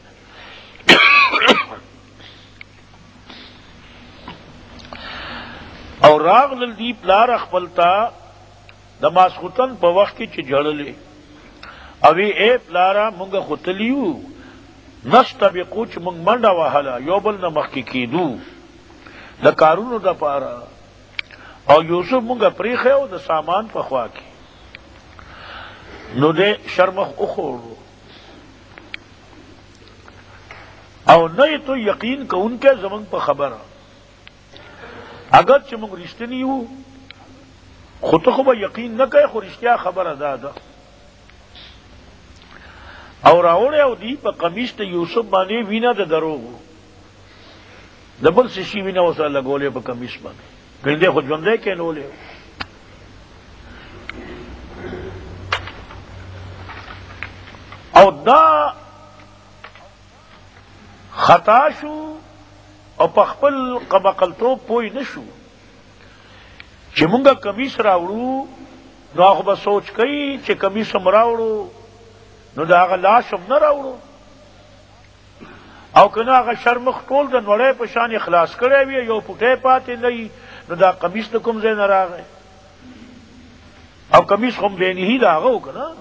او راغلل دی پلار خپلتا د ماسختن په وخت کې چې جړلې او اے پلارا مونږه خطلیو نستبقو چې مونږ منډه وهله یو بل نه مخکې کېدو د کارونو د پاره او یوسف مونږه پریخه او د سامان په خوا کې نو دې شرمخ اخورو او نه تو یقین کوونکې زمونږ په خبره اگر چې مونږ رښتینی یو خو ته خو به یقین نه کوي خو رښتیا خبره ده او راوړی او دی په قمیص د یوسف باندې وینه د دروغو د بل څه شي وینه ورسره لګولې په قمیص باندې ګنده خو ژوندی کېنولې او دا خطا شو او په خپل قبقلتوب پوی نه شو چې مونږه قمیص راوړو نو هغه به سوچ کوي چې قمیص هم راوړو نو دا هغه لاش هم نه راوړو او که نه هغه شرمخ ټول د نوړی په شان اخلاص کړی وي یو پوټی پاتې نه وي نو دا قمیص د کوم ځای نه راغی او قمیص خو بینهي د هغه و که نه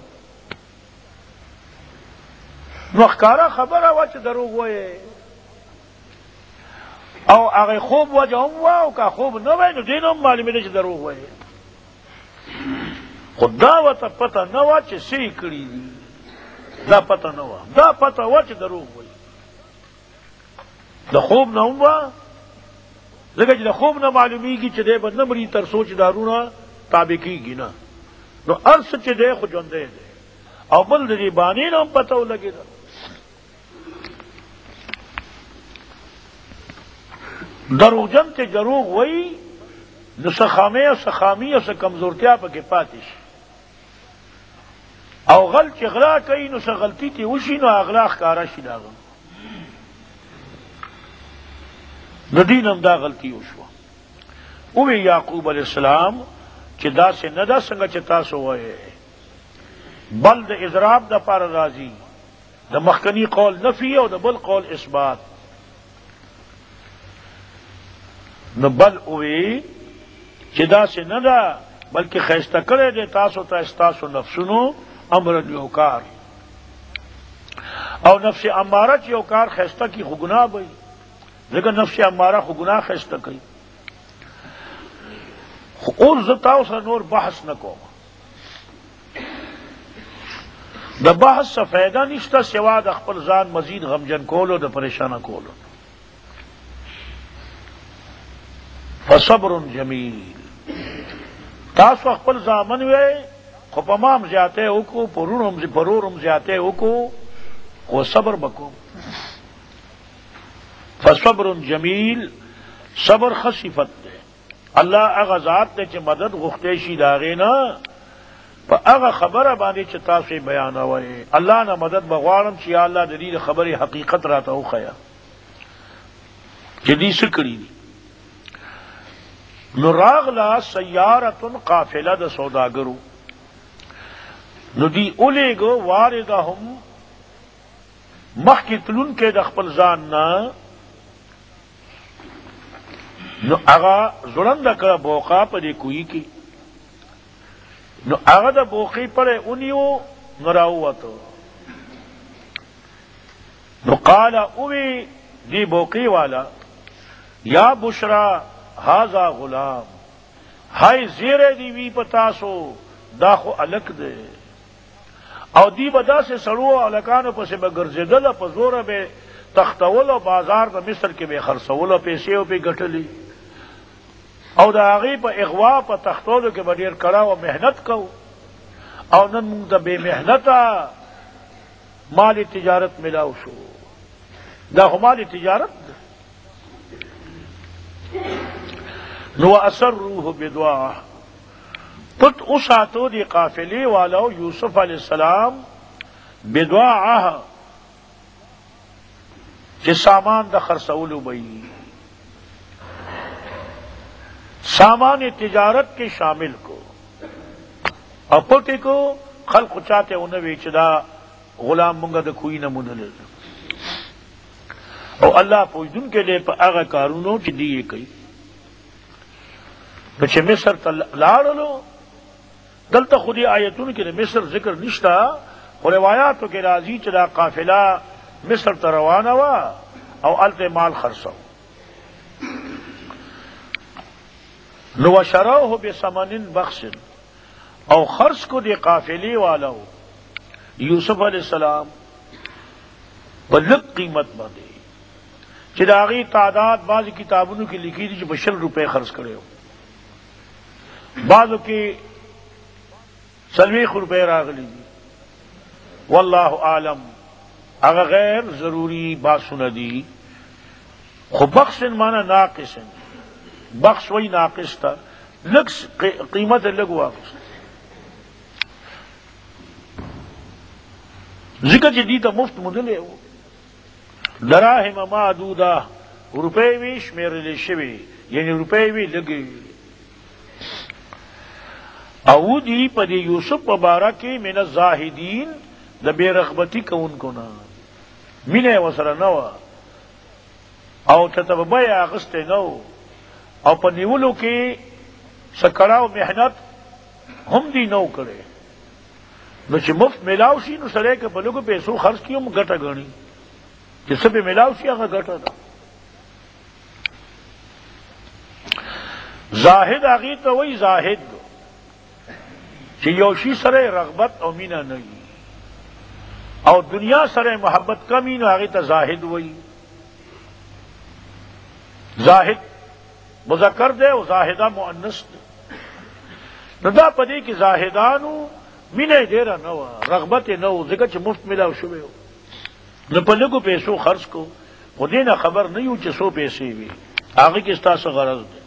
نو ښکاره خبره وه چې دروغ وایې او هغه خوب وجه هم وه او که خوب نه وای نو دې نه هم معلومېده چې دروغ وایې خو دا ورته پته نه وه چې څه یې کړي دي دا پته نه وه دا پته وه چې دروغ وایي د خوب نه هم وه ځکه چې د خوب نه معلومیږي چې دی به نه مري تر څو چې دارونه تابع کېږي نه نو هر څه چې دی خو ژوندی دی او بل د دې بانې نه هم پته ولګېده دروغجن ته دروغ وایي نو سخامۍ او سخامي او څه کمزورتیا پکې پاتې شي او غل چې غلا کوي نو څه غلطي ترې وشي نو اغلا ښکاره شي د هغه نو دین هم دا غلطي وشوه اوی یعقوب علیہ السلام چې داسې نه ده څنګه چې تاسو وایې بل د اضراب د پار راضی د مخکنی قول نفی او د بل قول اثبات. نو بل اوی چې دا سے نه ده بلکې خیسته کړی دی تاسو ته ستاسو نفسونو امر یو کار او نفس اماره چې یو کار خیسته کی خو ګناه به ځکه نفس اماره خو ګناه خیسته کوي. خو اور زه تاسو سره نور بحث نه کوم، د بحث څه فایده نشته سوا د خپل ځان مزید غمجن کولو د پریشانه کولو. فصبر جمیل تاسو خپل ځامن وی خو په مام زیاته وکړو پرورم زیاته وکړو خو صبر بکوم. فصبر جمیل صبر خصیفت دے اللہ اغا ذات دے چھ مدد غختے شی داغے نا پا اغا خبر باندې چھ تاسوی بیانوئے اللہ نا مدد بغوارم چھ یا اللہ دلیل خبر حقیقت راتا ہو خیا چھ دی سکری دی. نو راغلا سیارتن قافلہ دا سوداگرو نو دی اولے گو واردہم مخی تلون کے د خپل ځان نا نو اغا زړند کړه بوقا په دې کوی کی نو هغه د بوقی پر اونیو نراوته نو قال اوی دی بوقی والا یا بشرا هذا غلام ہائی زیرے دی وی پتاسو دا خو الک دے او دی بدا سے سړو الکانو پسې به ګرځېدل په زوره به تختول او بازار د مصر کې به خرڅول او پیسې او په ګټلې او دا هغه په اغوا په تختولو کې به ډیر کړه او مهنت کو او نن موږ د بے محنته مالی تجارت ملاو شو. دا خو مالی تجارت ده. نو اسروه بدعاء پت اساتو دی قافلی والو یوسف علیہ السلام بدعاء کہ سامان دا خرسولو بئی سامان تجارت کے شامل کو اور پٹے کو خلق چاہتے انہیں ویچدا غلام منگا دا کوئی نمونہ لے اور اللہ پوجدن کے لئے پا آغا کارونو چی دیئے کئی بچے مصر تلالو دلتا خودی آیتون کے مصر ذکر نشتا اور روایاتو کے راضی چدا قافلہ مصر تروانہ وا او الت مال خرسو نو شروه بثمن بخس او خرچ کو دے قافلی والو یوسف علیہ السلام بلک قیمت باندے چداغی تعداد بعض کتابوں کی لکھی تھی جو 20 روپے خرچ کرے ہو بعضوں کی 40 روپے راغلی دی واللہ عالم اگر غیر ضروری بات سنا دی خو بخش مانا ناقص بخش وہی ناقص تھا لگ قیمت لگ واقص ذکر جدید مفت مدلے ہو دراہم معدودہ روپے بھی شمیر لے شوی یعنی روپے بھی لگے او دی پدی یوسف مبارکی من الزاہدین دا بے رغبتی کون کو نا مینے وسر نو او چتب بیا اغسط نو او پا نیولو کی سکڑاو محنت ہم دی نو کرے نو چی مفت ملاو شی نو سرے که بلوگو پیسو خرچ کیوں گٹا گنی چی سب ملاو شی اگا گٹا دا زاہد آگی تو وہی زاہد چی یوشی سرے رغبت او مینا نئی او دنیا سرے محبت کمی نو آگی تا زاہد وہی زاہد مذکر دے او زاہدہ مؤنث دے نو دا پدی کی زاہدانو مینے دیرا نو رغبت نو ذکر چی مفت ملاو شوے ہو نو پلگو پیسو خرچ کو خودینا خبر نہیں ہو چی سو پیسے بھی آگی کستا سا غرض دے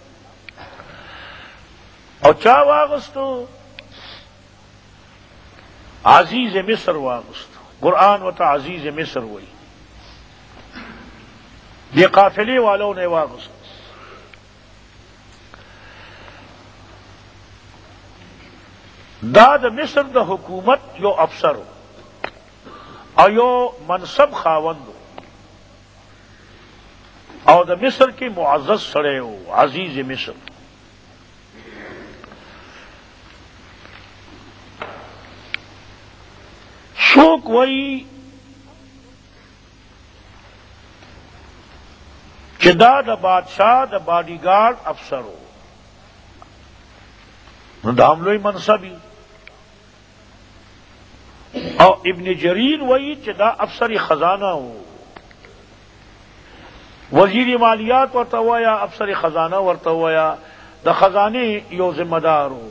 او چا واغستو عزیز مصر واغستو قرآن و تا عزیز مصر وئی یہ قافلے والوں نے واغستو دا د مصر د حکومت یو افسر او یو منصب خاوند او د مصر کی معزز سړی و، عزیز مصر. څوک وایي چې دا د بادشاہ د باډی ګارډ افسر و، نو دا هم لوی منصبی. او ابن جریر وایي چې دا افسر خزانه و، وزیر مالیات ورته وایا، افسر خزانه ورته وایا، د خزانه یو ذمہ دار و.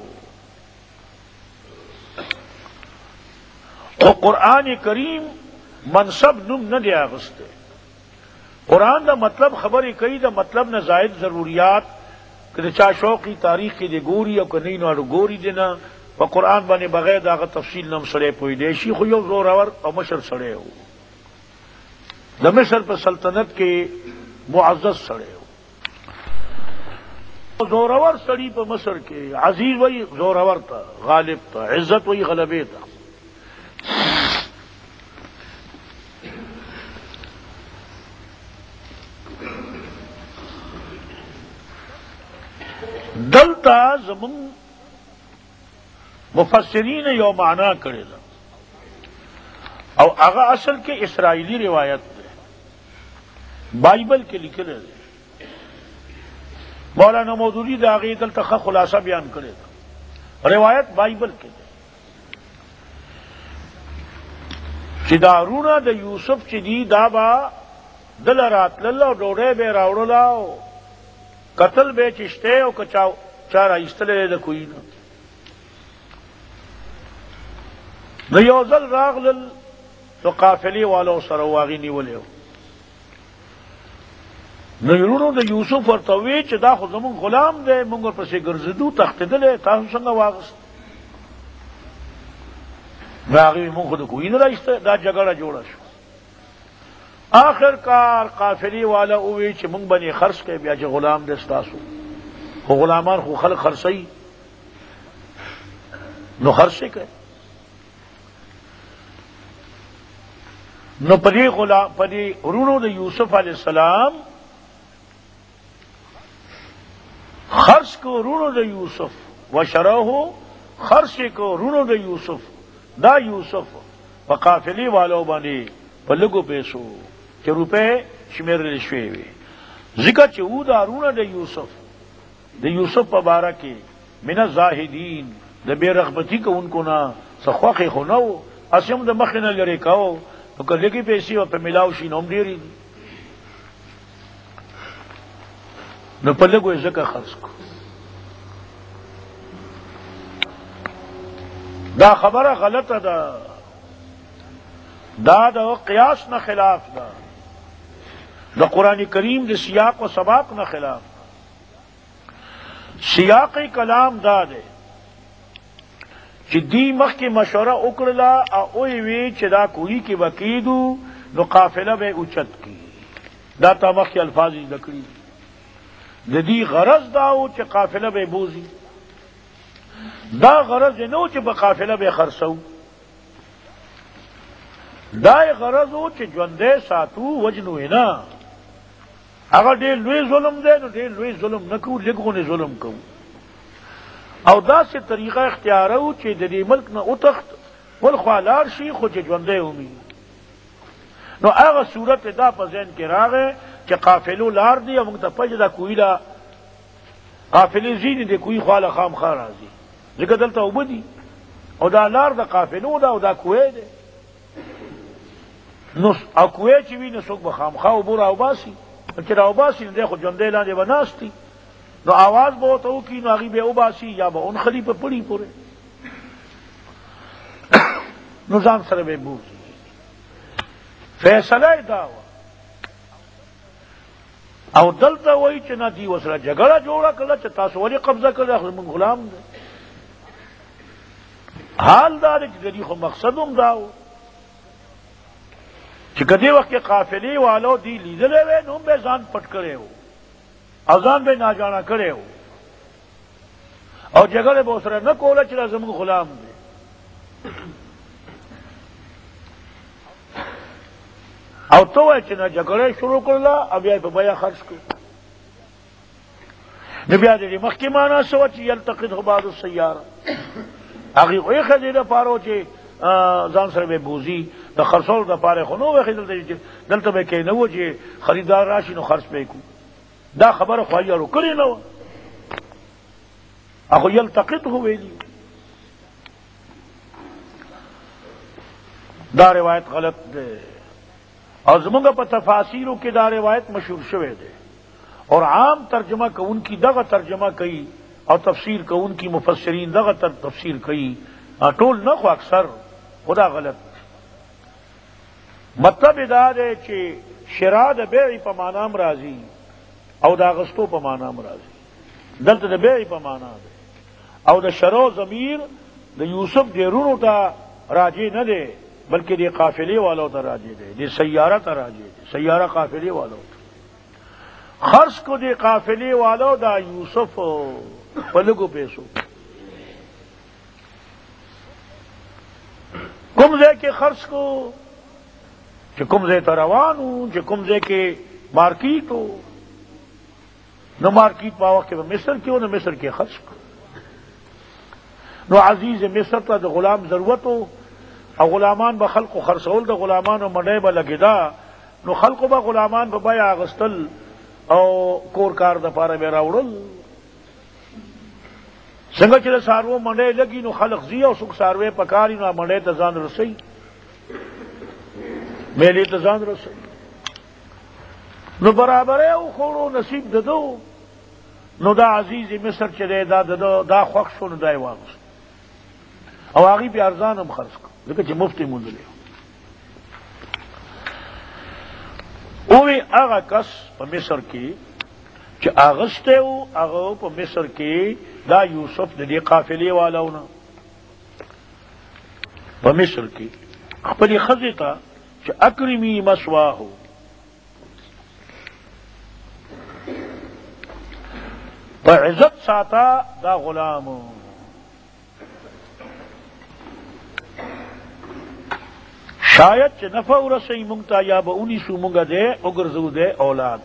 او قرآن کریم منصب نم نہ دیا اغسطے. قرآن دا مطلب خبر کئی دا مطلب نہ زائد ضروریات کہ چا شوقی تاریخی دے گوری او کنی نو گوری دینا و قرآن بانے بغیر دا تفصیل نم سڑے پوئی دے. شیخ یو زورور او مشر سڑے ہو، دا مصر پر سلطنت کے معزز سڑے ہو. زورور سڑی پہ مصر کے عزیز وہی زورور تھا، غالب تھا، عزت وہی غلبے تھا. دلتا زمون مفسرین یو معنی کرے دا او اغا اصل کے اسرائیلی روایت دے، بائبل کے لکھے دے. مولانا مودودی دا آگئی دلتا خلاصہ بیان کرے دا، روایت بائبل کے دے. چی دارونا دا یوسف چی دی دا با دل رات للہ ڈوڑے بے راوڑلاو قتل بے چشتے او کچاو چارا استلے دا کوئی نو یوزل راغلل تو قافلی والو سرواغی نیولے نو یرونو دا یوسف ورطوی چی دا خود زمان غلام دے منگر پسی گرزدو تخت دلے تاہم سنگا واغست راغی من خود کوئی نہ رہا دا جگڑا جوڑا شو. آخر کار قافلی والا اوی چی منگ بنی خرس کے بیا چی غلام دستاسو خو غلامان خو خلق خرسی نو خرسے کے نو پدی رونو دا یوسف علیہ السلام خرس کو رونو دا یوسف و شرحو خرس کو رونو دا یوسف دا یوسف پا قافلی والو بانی پا لگو پیسو چی روپے شمیر رشوے وے ذکر چی او دارونا دا یوسف پا بارا کے من الزاہدین دا بے رغبتی کا ان کو نا سخواقی خوناو اسیم دا مخینا لرکاو تو کر لگی پیسی و پا ملاو شینوم دیری دی نو پا لگو ذکر خرس کو. دا خبر غلط دا قیاس نہ خلاف دا قرآن کریم دے سیاق و سباق نہ خلاف. سیاق کلام دا دے چی دی مخ کی مشورہ اکڑلا اوئی وی چی دا کوئی کی وکیدو نو قافلہ بے اچت کی دا تا مخ کی الفاظی لکڑی دی غرض داو چی قافلہ بے بوزی دا غرض نو چی بقافلہ بے خرسو دا غرض ہو چی جوندے ساتو وجنو اینا اگر دیر لوی ظلم دے نو دیر لوی ظلم نکو لگو نے ظلم کو او دا سے طریقہ اختیار ہو چی دی ملک نا اتخت والخوالار شی خو چی جوندے ہومی نو اگر صورت دا پزین کے راغے چی قافلو لار دی امونگتا پج دا کوئی دا قافلی زینی دی کوئی خوالا خام خار آزی ذکر دلتا اوبدی او دا لار دا قافلو دا او دا کوئے دے نو او کوئے چوی نسوک بخام خواہ اوبو راو باسی چرا اوباسی دے خود جندے لاندے بناستی نو آواز بہت ہو کی نو آگی بے اوباسی یا با ان خلی پہ پڑی پورے نو زان سر بے بوزی فیصلہ داوا او دلتا وہی چنا دی وسرا جگڑا جوڑا کلا چتا سوری قبضہ کلا من غلام دے حال دار جدی خو مقصدم داو کہ کدی وقت کے قافلی والو دی لیدلے وے نو بے زان پٹ کرے ہو اذان بے نہ جانا کرے ہو او جګړه به سره نه کوله چې زموږ غلام دی. او ته وایې چې نه جګړه شروع کړله او بیا په بیه خرڅ کړو. نو بیا دې مخکې معنا سوه چې یلتقطه بعض السیاره، هغې ویښه دې دپاره چې ځان سره به بوزي د خرڅولو دپاره خو نه ویښې دلته به کې نه و چې خریدار راشي نو خرڅ به کړو. دا خبره خو یارو کړې نه وه، اخو یلتقطه ویلي. دا روایت غلط دی اور زمونږ په تفاسیرو کې دا روایت مشهور شوی دی اور عام ترجمہ کون کی دغه ترجمہ کوي او تفسیر کون کی مفسرین دغه تفسیر کوي، ټول نه خو اکثر خدا غلط. مطلب دا دی چې شراء د بیع په معنا هم راځي او د اغستو په معنا هم راځي. دلته د بیع په معنا دی او د شرو ضمیر د یوسف ډیرونو ته راجع نه دی بلکې د قافلې والو ته راجع دی، د سیاره ته راجع دی، سیاره قافلې والو ته. خرڅ کو د قافلې والو دا یوسف په لږو پیسو. کوم ځای کې خرڅ کو چې کوم ځای ته روان وو، چې کوم ځای کې مارکیټ وو، نو مارکیټ په وخت کې په مصر کې و، نو مصر کې خرڅ کو. نو عزیز مصر ته د غلام ضرورت و او غلامان به خلقو خرڅول، د غلامانو منډی به لګېده، نو خلقو به غلامان په بیه اغوستل او کور کار دپاره به راوړل. څنګه چې د څاروو منډی لګي نو خلق ځي او څوک څاروی پکاري نو منډی ته ځان رسوي، میلې ته ځان رسوي. نو برابرۍ او خوړو نصیب ددو. نو دا عزیز مصر چې دی دا خوښ شو نو دا یې واغوست او هغې پې ارزان هم خرڅ کړ ځکه چې مفت یې موندلی. اوی هغه کس په مصر کې چې اغستی و هغه په مصر کې دا یوسف د دې قافلې والاو نه په مصر کې خپلې ښځې ته چې اکرمي مثواهو، په عزت ساته دا غلامو. شاید چې نفع ورسوي مونږ ته یا به ونیسو مونږه دی وګرځو دی اولاد.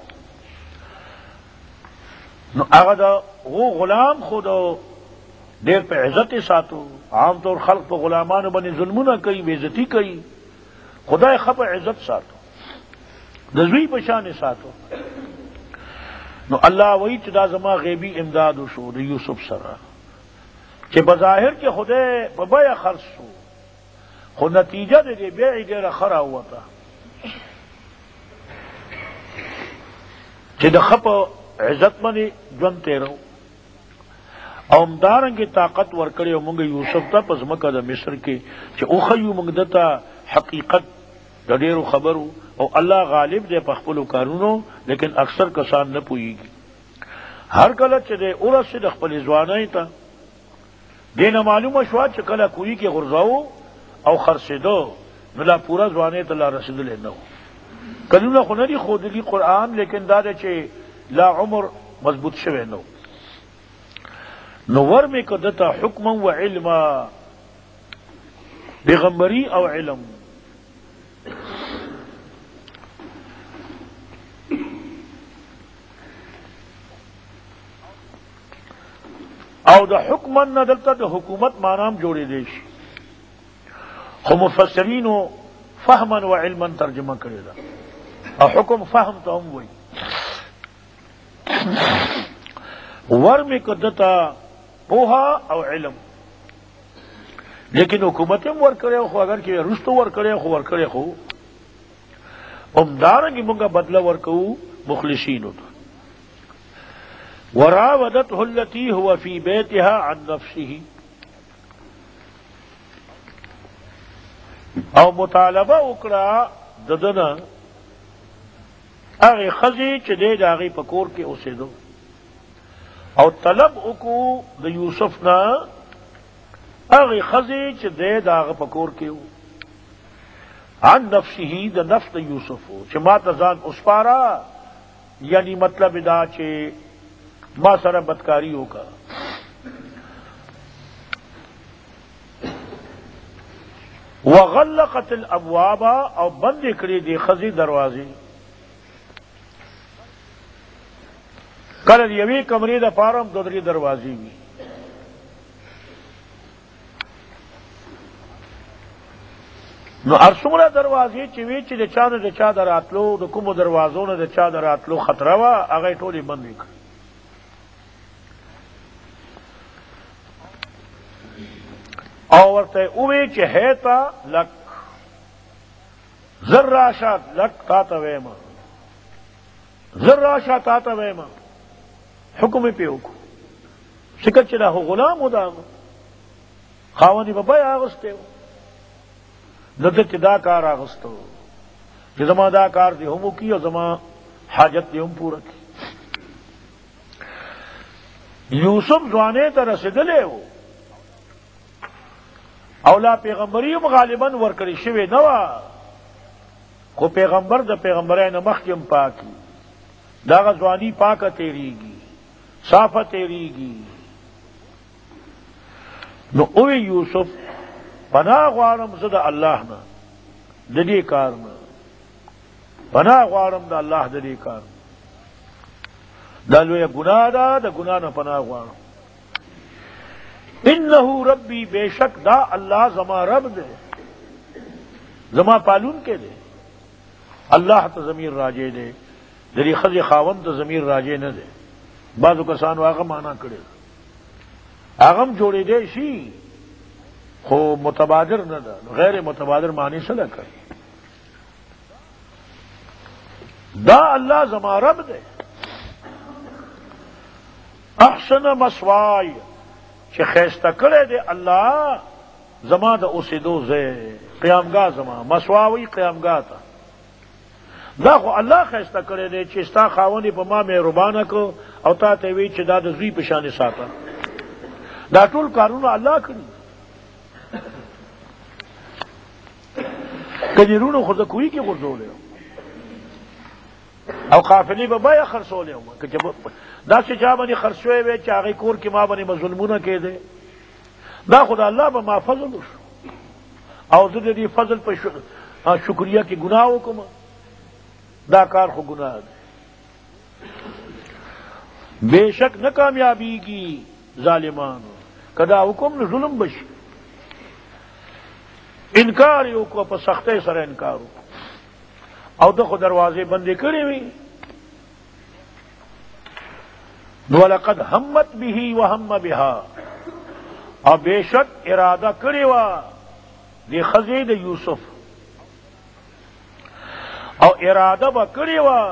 نو هغه د هغو غلام خو د ډېر په عزت یې ساتو. عام طور خلق په غلامانو باندې ظلمونه کوي، بېعزتي کوي، خدای ښه په عزت ساتو، د زوی په شان یې ساتو. نو الله وایي چې دا زما غیبي امداد وشو د یوسف سره چې بظاهر کې خدای په بیه خرڅ شو خو نتیجه د دې بیع ډېره ښه راووته چې د ښه په عزت باندې ژوند تېرو او همدارنګې طاقت ورکړی او موږ یوسف ته په ځمکه د مصر کې چې وښیو موږ ده ته حقیقت د ډېرو خبرو او الله غالب دی په خپلو کارونو، لیکن اکثر کسان نه پوهېږي. هر کله چې دی ورسېد د خپلې ځوانۍ ته دې نه معلومه شوه چې کله کوهي کې غورځاو او خرڅېدو نو لا پوره ځوانۍ ته لا رسېدلی نه و. کلونه خو نه دي ښودلي قرآن، لیکن دا دی چې لا عمر مضبوط شوی نه و. نو ورمې که ده ته حکما و علما، پیغمبري او علم. او د حکما نه دلته د حکومت معنام جوړېدی شي، خو مفسرینو فهما و علما ترجمه کړې ده او حکم فهم ته هم وایي. ورمې که ده ته پوها او علم، لیکن حکومت هم ورکړی خو اگر کې رستو ورکړی خو ورکړی خو همدارنګې مونږه بدله ورکوو مخلصینو ته. وراودته التي هو في بيتها عن نفسه، او مطالبه وکړه ددنه هغې ښځې چې دی د هغې په کور کې اوسېدو او طلب وکړو د یوسف نه هغې ښځې چې دی د هغه په کور کې و عن نفسه، د نفس د یوسف و چې ما ته ځان وسپاره، یعنی مطلب دا چې ما سره بدکاری وکړه. وغلقت الابواب او بند کړي دي خزي دروازې. کله یوې کمرې د پاره هم 2-3 دروازې وي. نو ارسومره دروازې چې وی چې د چا نه د چا دراتلو د کومو دروازو نه د چا دراتلو خطر وا هغه ټولې بند وکړي. او ورته اوې چې هيتا لک ذراشات لک تا ته وېما ذراشات تا ته وېما حکم په وکړو شکل چې دا غلام ودا خاوندې په بیا اغسته دته دا کار اغستو چې زما دا کار دی هم کی او زما حاجت دی هم پوره کی. یوسف ځوانه ته رسیدلې وو او لا پیغمبري غالبا ورکړی شوی نه و، خو پیغمبر د پیغمبرانو مخکې هم پاکي دا غزوانی پاکه تیریږي صافه تیریږي. نو او یوسف پناه غواړم زه د الله نه د دې کار نه پناه غواړم د الله د دې کار دا لویه ګناه ده د ګناه نه پناه غواړم. انه ربی بیشک دا اللہ زما رب دے زما پالون کے دے اللہ تا ضمیر راجے دے دری خز خاون تا ضمیر راجے نہ دے. بعضو کسانو آغم آنا کرے آغم جوڑے دے شی خو متبادر نہ دا غیر متبادر معنی سے لکھا دا اللہ زما رب دے. احسن مسوائی چې خیسته کړی دی الله زما د اوسېدو ځای قیامګاه زما مسواوي قیامګاه ته دا خو الله خیسته کړی دی چې ستا خاوند په ما مهربانه کو او تا ته وی چې دا د زوی په شان ساته. دا ټول کارونه الله کړي کجرونو خو کوی کې غرزولې او قافلې به بیا خرڅولې دا چې چا باندې خرڅوي وي چې هغه کور کې ما باندې مظلمونه کېده دا خدای الله به ما فضل وشو او زه دې فضل په شکریا کې ګناه وکم دا کار خو ګناه دی. بیشک نه کامیابیږي ظالمانو کدا حکم نه ظلم بشي. انکار یو کو په سختۍ سره انکار او دغه دروازې بندې کړې وي. ولقد همت به وهم بها او بیشک اراده کړې وه د ښځې د یوسف او اراده به کړې وه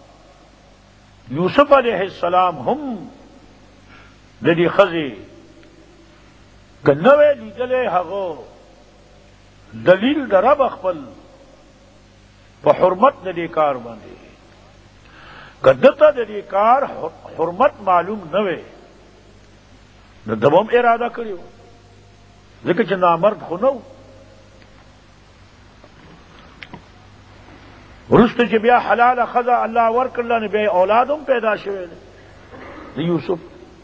یوسف علیه السلام هم د دې ښځې که نه وی لیدلی هغه دلیل د رب خپل په حرمت د دې کار باندې که دته د دې کار حرمت معلوم نه وی نو ده به هم اراده کړې وه ځکه چې نامرد خو نه و. وروسته چې بیا حلاله ښځه الله ورکړله نو بیا اولاد هم پیدا شوی دی د یوسف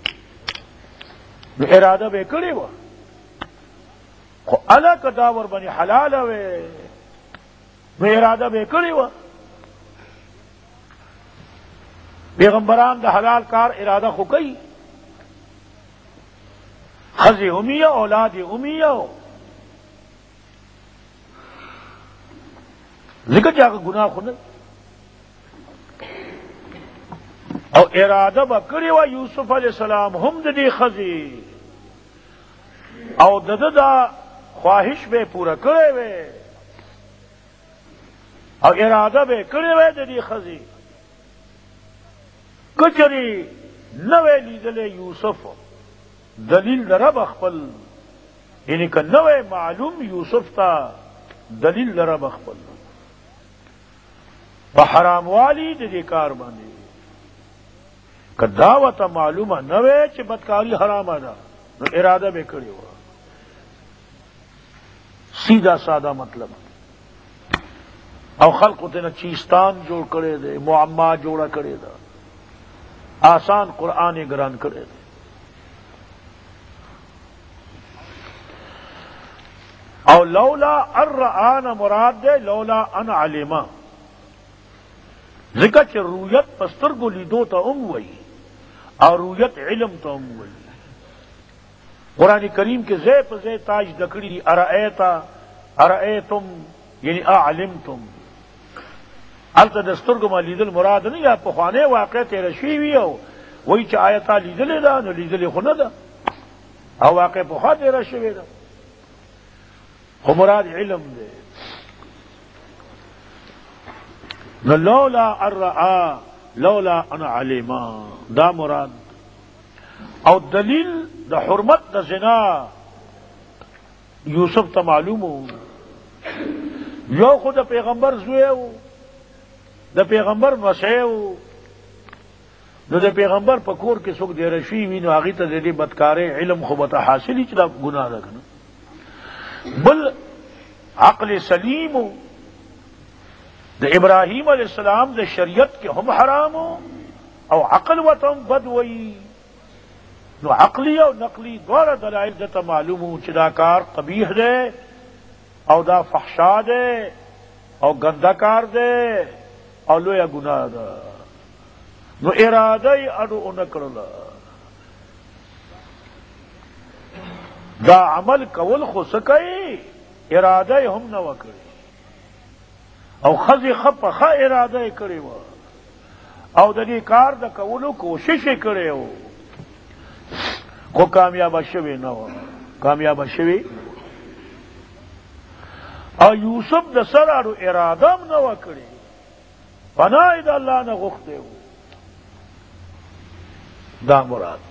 نو اراده به یې کړې وه خو اله که دا ور باندې حلاله وی نو اراده به یې کړې وه. پیغمبران د حلال کار اراده خو کوي ښځې امیه اولاد امیه ځکه چې هغه ګناه خو نه او اراده به کړې وه یوسف علیه السلام هم د دې ښځې او د ده دا خواهش به پوره کړی وی او اراده به کړې وی د دې ښځې کچری نوے لیدلے یوسف دلیل د رب خپل یعنی که نوے معلوم یوسف تا دلیل د رب خپل په حرام والی د دې کار باندې که دعوت معلومه نوے چې بدکاری حرامه ده نو اراده به کړی و. سیدھا سادہ مطلب او خلق ته چیستان جوړ کړی دی معما جوړه کړی ده آسان قرآن گران کرے او لولا الرآن مراد دے لولا ان علما، ذکر چ رویت پسترگو لیدو تا وئی اور رویت علم تا وئی. قرآن کریم کے زے پزے تاج دکڑی ارأیتم یعنی اعلمتم، التا دسترگو ما لیدل مراد نہیں، یا پخوانے واقع تیرا شوی ہو وہی چ آیتا لیدل دا نو لیدل خو نہ دا، او واقع پخوا تیرا شوی دا، خو مراد علم دے. نو لولا الرآ لولا ان علما دا مراد. او دلیل دا حرمت دا زنا یوسف تا معلوم ہو، یو خود دا پیغمبر زوے ہو، دا پیغمبر مسئے ہو، نو دا پیغمبر پکور کے سکھ دے رشی وی نو آغی تا دے دی بدکارے علم خوبتا حاصلی چلا گناہ رکھنا. بل عقل سلیم ہو، دا ابراہیم علیہ السلام دا شریعت کے ہم حرام ہو، او عقل و تم بد وئی، نو عقلی او نقلی دوارا دلائل دتا معلوم ہو چدا کار قبیح دے او دا فحشا دے او گندہ کار دے او لویا گناہ دا. نو ارادہ اڈو انکرلا دا عمل کول خو سکئی، ارادہ ہم نہ وکڑی، او خزی خپ خا ارادہ کرے و او دلی کار دا کولو کوشش کرے ہو، کو کامیاب شوی نہ ہو، کامیاب شوی. او یوسف دا سرارو ارادم نہ وکڑی، پناہ دا اللہ نہ غختے ہو، دا مراد.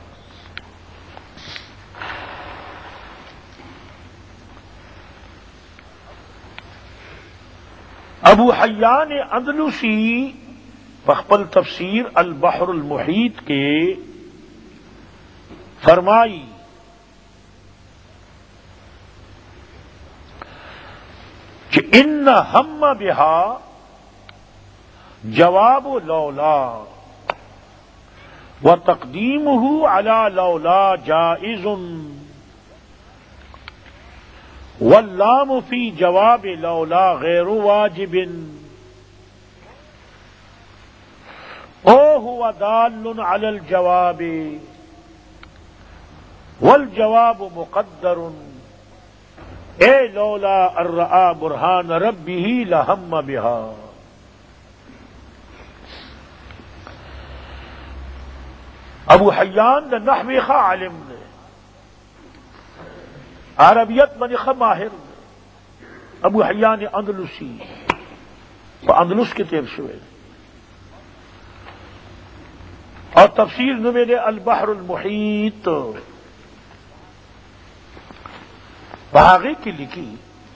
ابو حیان اندلسی بخپل تفسیر البحر المحیط کے فرمائی کہ ان ہم بہا جواب لولا و تقدیمہ علی لولا جائز واللام فی جواب لولا غیر واجب او هو دال علی الجواب والجواب مقدر اے لولا ان رأى برہان ربہ لہم بہا. ابو حیان دا نحوی خا عالم دے، عربیت من خا ماہر دے. ابو حیان اندلسی اندلس کے تیر شوئے، اور تفسیر نمیر البحر المحیط باغی کی لکھی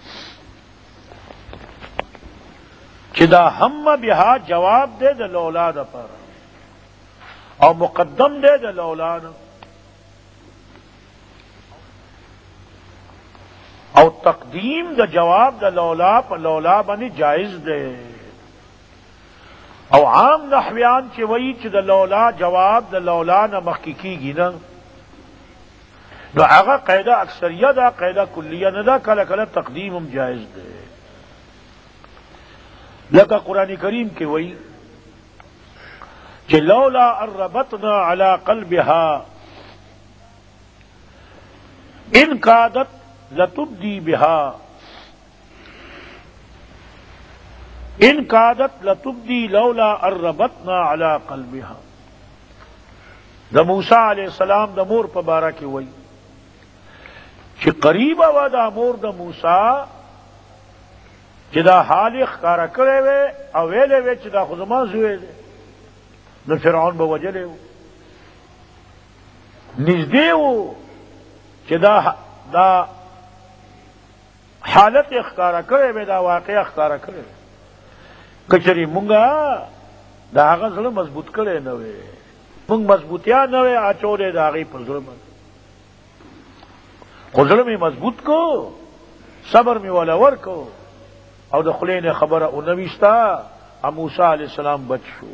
چدا ہم بہا جواب دے دا لولا دا پر، اور مقدم دے دا لولا نا، اور تقدیم دا جواب دا لولا پر لولا بنی جائز دے. او عام نحویان چی وئی چی دا لولا جواب دا لولا نا مخی کی گی نا، نو آغا قیدہ اکثریہ دا قیدہ کلیہ ندا، کلا کلا تقدیمم جائز دے. لکہ قرآن کریم کے وئی کہ لولا ان ربطنا علی قلبها ان کادت لتبدی بها ان کادت لتبدی لولا ان ربطنا علی قلبها. دا موسیٰ علیہ السلام دا مور پبارہ کی وئی کہ قریبا و دا مور دا موسیٰ چی دا حالی خکارا کرے وے اویلے وے چی دا خودمان زوے دے، نو فرعون با وجلے ہو نزدے ہو چی دا حالت اخکارا کرے وے، دا واقع اخکارا کرے وے. کچری منگا دا آغا ظلم مضبوط کرے نوے، منگ مضبوطیا نوے آچورے دا آغی پر ظلم، خو ظلم مضبوط کو، صبر میں والا ور کو، او دا خلین خبر او نویستا موسیٰ علیہ السلام بچ شو.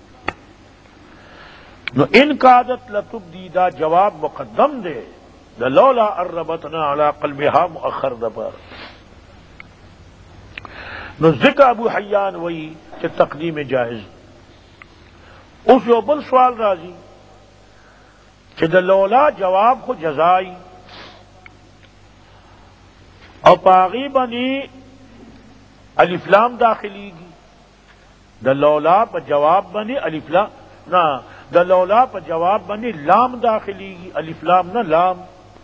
نو ان کادت لتبدی دا جواب مقدم دے، دا لولا ان ربطنا علی قلبها مؤخر دا پر. نو ذکر ابو حیان وئی کہ تقدیم جائز. اس یو بل سوال راضی کہ دا لولا جواب کو جزائی اور پاغی بنی الف لام داخلی گی. دا لولا پر جواب بنی الف لام نہ، دا لولا پر جواب بنی لام داخلی گی، الف لام نہ لام.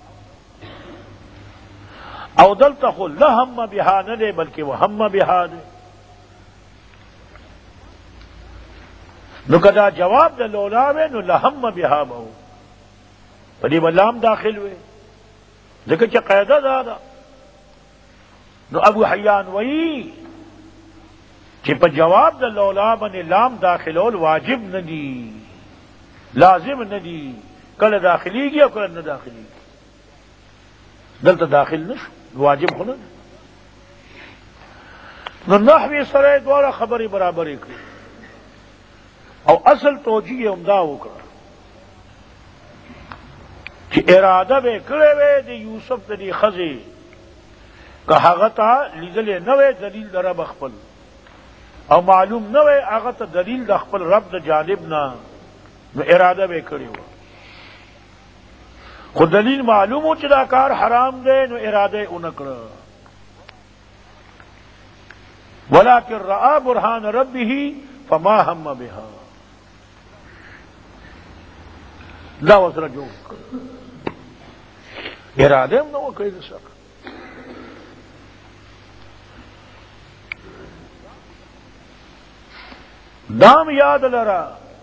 او دلتا خو لہم بہا نہ دے بلکہ وہ ہم بہا دے. نو کدا جواب دا لولا وے نو لہم بہا بہو پڑی وہ لام داخل ہوئے ذکر چا قیدہ دادا. نو ابو حیان وئی کہ پا جواب دا لولا بنی لام داخلول واجب ندی، لازم ندی، کل داخلی گی اور کل نہ داخلی گی. دلتا داخل نشو واجب خود نو نحوی سرے دوارا خبری برابری کری او اصل توجیہ امدہ اکرا کہ ارادہ بے کرے وے دی یوسف دی خزی کہ حغتا لیدلے نوے دلیل در رب اخپل او معلوم نوے آغتا دلیل در اخپل رب در جانبنا نو ارادہ بے کرے ہوا. خود دلیل معلوم ہو چدا کار حرام دے نو ارادہ انکڑا. ولیکن رآ برہان ربہ فما ہم بہا. لا وزر جو ارادہ ہم نو کئی سکتا. دام یاد لرا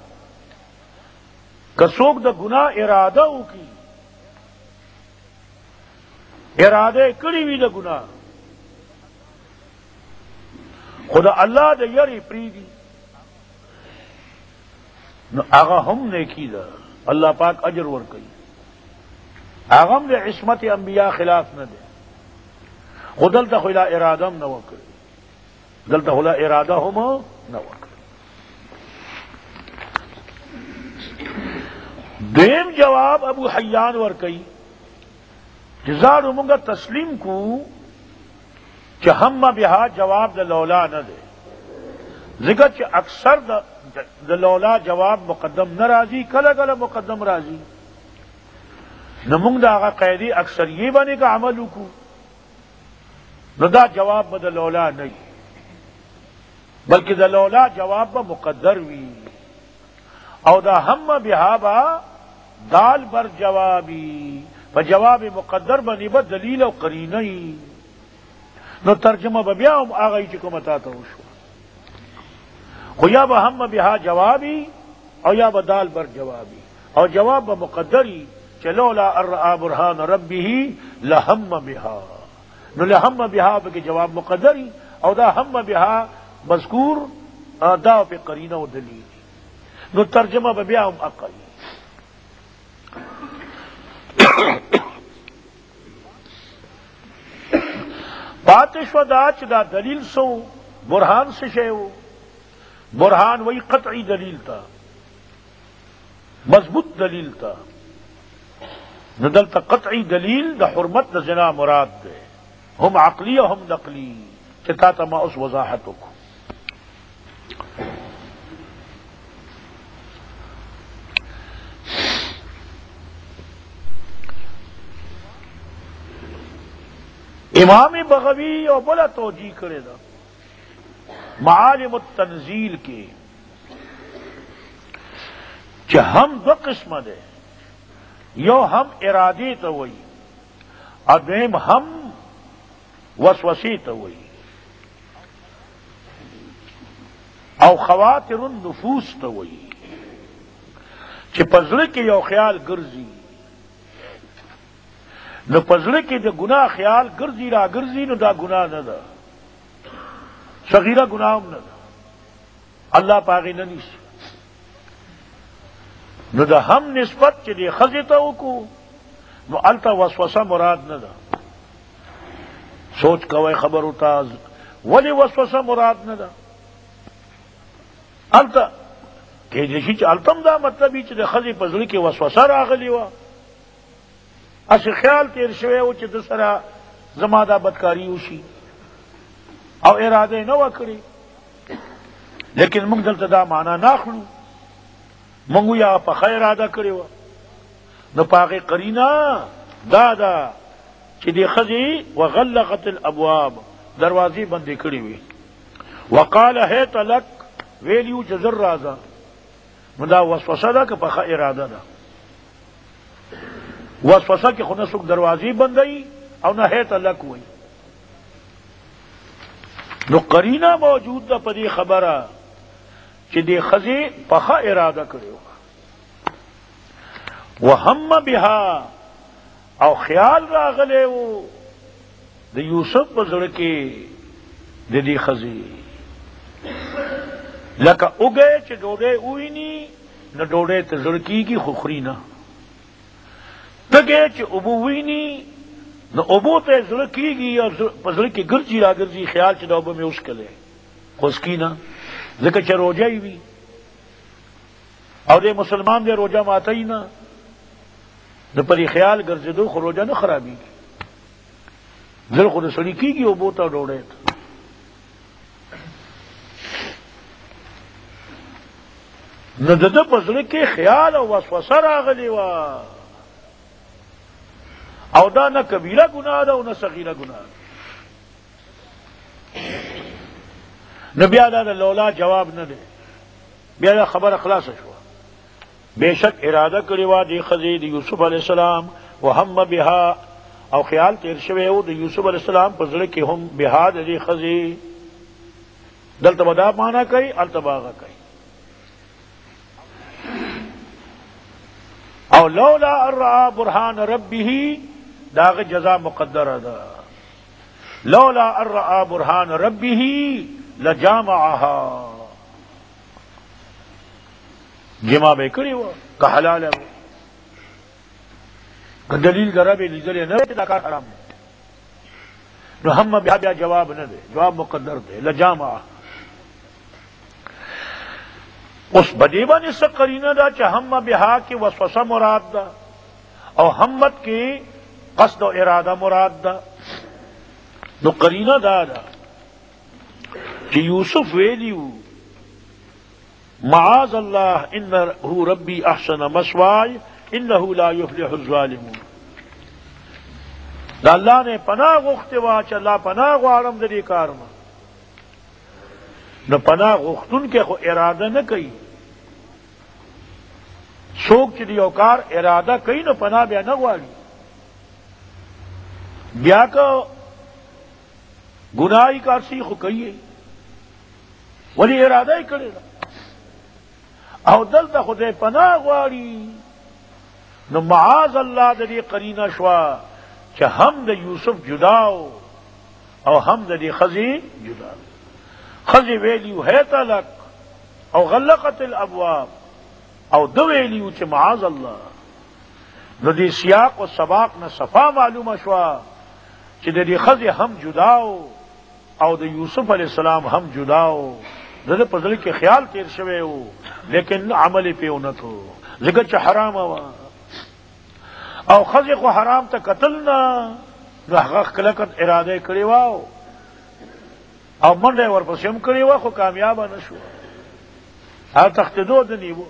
کسوک دا گناہ ارادہ ہو کی ارادے کری وی دا گناہ خدا اللہ دا یری پریدی نو آغا ہم نے کی دا اللہ پاک اجر ورکی. آغا ہم دے عصمت انبیاء خلاف نہ دے خود دلتا خلا ارادہ ہم نہ وکر دلتا خلا ارادہ ہم نہ وکر. دیم جواب ابو حیان ورکی جزار منگا تسلیم کو کہ ہم بہا جواب دا لولا نہ دے. ذکر کہ اکثر دا لولا جواب مقدم نہ راضی کلا کلا مقدم راضی نمنگ دا آغا قیدی اکثر یہ بنے کا عمل کو نہ دا جواب با دا لولا نہیں بلکہ دا لولا جواب با مقدر وی او دا ہم بہا با دال بر جوابی جواب مقدر بنی با دلیل و قرینی نو ترجمہ ببیاؤم آغای چکو متاتا وشو خو یا با ہم بہا جوابی او یا با دال بر جوابی او جواب با مقدری چلولا ارآ برہان ربی لہم بہا نو لہم بہا بکی جواب مقدری او دا ہم بہا مذکور دا پہ قرینہ و دلیل نو ترجمہ ببیاؤم اقل. پاتش و دا چدا دلیل سو برہان سے شیو برہان وہی قطعی دلیل تھا مضبوط دلیل تھا ندل تا قطعی دلیل دا حرمت دا زنا مراد دے ہم عقلی و ہم نقلی چتا تا ما اس وضاحتوں کو. امام بغوی اور بلا توجیہ کرے دا معالم التنزیل کے کہ ہم دو قسم دے یو ہم ارادی تو وہی ادیم ہم وسوسی تو وہی او خواتر النفوس تو وہی کہ پزڑے کے یو خیال گرزی نو پزڑے کے جو گناہ خیال گرزی را گرزی نو دا گناہ نہ دا صغیرہ گناہ نہ دا اللہ پاغی نہ نیسی نو دا ہم نسبت کے دے خزیتا کو نو التا وسوسہ مراد نہ دا سوچ کوئے خبر ہوتا ولی وسوسہ مراد نہ دا التا کہ جیسی چا التم دا مطلب ہی چا خزی پزڑی کے وسوسہ راغلی وا اس خیال تیر شوے ہو چا دسرا زمادہ بدکاری ہوشی او اراده نه وکړي، لیکن موږ دلته دا معنا نه اخلو، موږ یا په خیر اراده کړی و، نو پاغه قرینه دا دا چې دی خزي وغلقت الابواب، دروازې بندې کړې وي، وقال هيت لك، ویلیو چې زر راځه، نو دا وسوسه ده که په خیر اراده ده؟ وسوسه کې خو نه څوک دروازې بندوي او نه هيت لك وي، نو قرینه موجود ده په دې خبره چې دی خزي په خیر اراده کړی وهم بها، او خیال راغلی و د یوسف په زړه کې د دې خزي، لکه اوږه چې ډوډۍ وویني نو ډوډۍ ته زړه کېږي خو خوري نه، تږی چې اوبه وویني نو اوبو ته زړه کېږي او په زړه کې ګرځي را ګرځي خیال چې دا اوبه مې وڅښلې، خو څکي نه، ځکه چې روژه یې وي او دی مسلمان دی روژه ماتوي نه، نو پرې خیال ګرځېدو خو روژه نه خرابېږي، زړه خو د سړي کېږي اوبو ته ډوډۍ ته. نو د ده په زړه کې خیال او وسوسه راغلې وه، او دا نه کبیره ګناه ده او نه صغیره ګناه ده. نو بیا دا د لولا جواب نه دی، بیا دا خبره خلاصه شوه. بیشک اراده کړې وه دې ښځې د یوسف علیه السلام وهم بها، او خیال تیر شوی و د یوسف علیه السلام په زړه کې هم بها د دې ښځې، دلته به دا معنا کوي هلته به هغه کوي. او لولا ان رأى برهان ربه، داغ جزا مقدره ده، لولا ان رأى برهان ربه لجامعها، جمع به کړی و که حلال و، که دلیل ذره به لیدلی نه دا کار حرام دی، نو هم بیا بیا جواب نه دی، جواب مقدر دی، لجامعها. اس بدی باندې څه قرینه ده چې هم بها کې وسوسه مراد ده او همت کې قصد و اراده مراد ده. نو قرینه دا ده چې یوسف ویلیو معاذ الله انه ربی احسن مثوای انه لا یفلح الظالمون، دا الله نے پناہ غوښتې وه چې الله پناہ غواړم د دې کار نه، نو پناہ غوښتونکی خو اراده نه کوي، څوک چې د یو کار اراده کوي نو پناه بیا نه غواړي، بیا که گناهی کار سی خو کوي ولی اراده یې کړې ده، او دلته خدای پناه غواړي، نو معاذ الله د دې قرینه شوه چې هم د یوسف جدا او هم د دې ښځې جدا. ښځې ویلیو هیت لک او غلقت الابواب، او دو ویلیو چې معاذ الله. نو دې سیاق و سباق نه صفا معلومه شوه چې د دې ښځې هم جدا او د یوسف علیہ السلام هم جدا و، د ده په زړه کې خیال تیر شوی و لیکن عمل پې ونه کو، ځکه چې حرامه وه او ښځې خو حرام ته کتل نه، نو هغه کلکت اراده یې کړې وه او منډه یې ورپسې هم کړې وه خو کامیابه نه شوه، هغه تښتېدو د نیوه.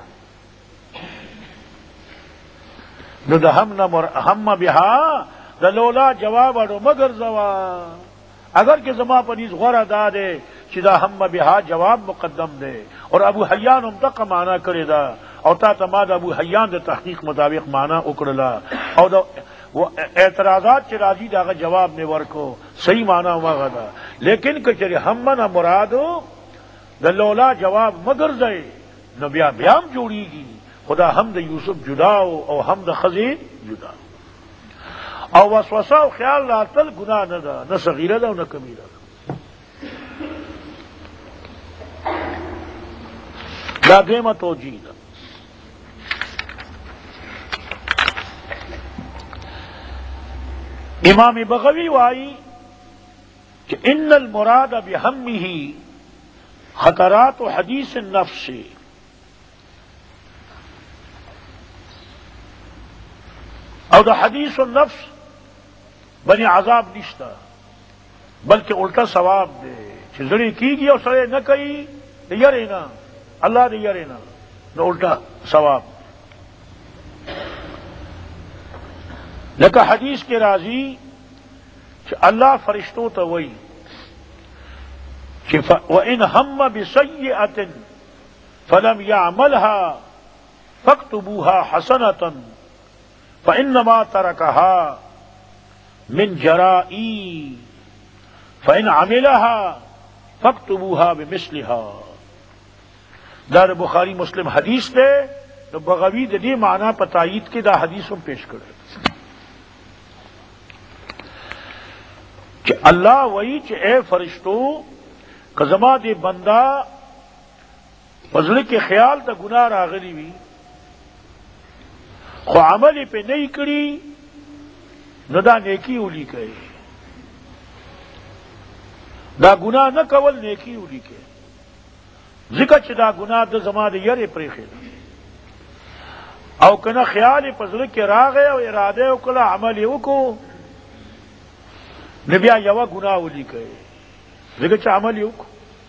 نو د هم بها د لولا جواب اړو مگر زوا، اگر کہ زما پنیز غورا دا دے چې دا هم بها جواب مقدم دے، اور ابو حیان هم دقه معنا کړی دا، او تا ته ما د ابو حیان د تحقیق مطابق معنا وکړله، او د اعتراضات چې راځي داغه جواب نه ورکو، صحیح معنا هغه ده. لیکن کچری هم نه مرادو د لولا جواب مگر ځای، نو بیا هم جوړیږي، خدا هم د یوسف جدا او هم د ښځې جدا. او وسوسه او خیال راتل گناه نه ده، نه صغیره ده او نه کبیره ده. دا دیمه توجیه ده. امام بغوی وائی کہ ان المراد بہمہ خطرات و حدیث النفس، او دا حدیث النفس بنی عذاب نشتا، بلکہ الٹا ثواب دے چزڑی کی گی اور سڑے نہ کئی یرے نا اللہ دے یرے نا نہ الٹا ثواب لکہ حدیث کے راضی کہ اللہ فرشتوں تو وہی کہ وَإِنْ هَمَّ بِسَيِّئَةٍ فَلَمْ يَعْمَلْهَا فَاكْتُبُوهَا حَسَنَةً فَإِنَّمَا تَرَكَهَا مِنْ جَرَائِي فَإِنْ عَمِلَهَا فَاكْتُبُوهَا بِمِثْلِهَا دار بخاری مسلم حدیث دے تو بغوی دی معنی پتائید کے دا حدیثوں پیش کرے کہ اللہ وہی کہ اے فرشتو قزما دے بندہ فضل کے خیال تا گناہ راغلی وی خو عمل پہ نہیں کری ندا نیکی اولی کہے دا گناہ نہ کول نیکی اولی کہے ذکر چھ دا گناہ دا زما دے یرے پریخے او کنا خیال فضل کے راغے او ارادے او کلا عمل او کو نبیا یوا گناہ اولی کہے ذکر چھ عمل او کو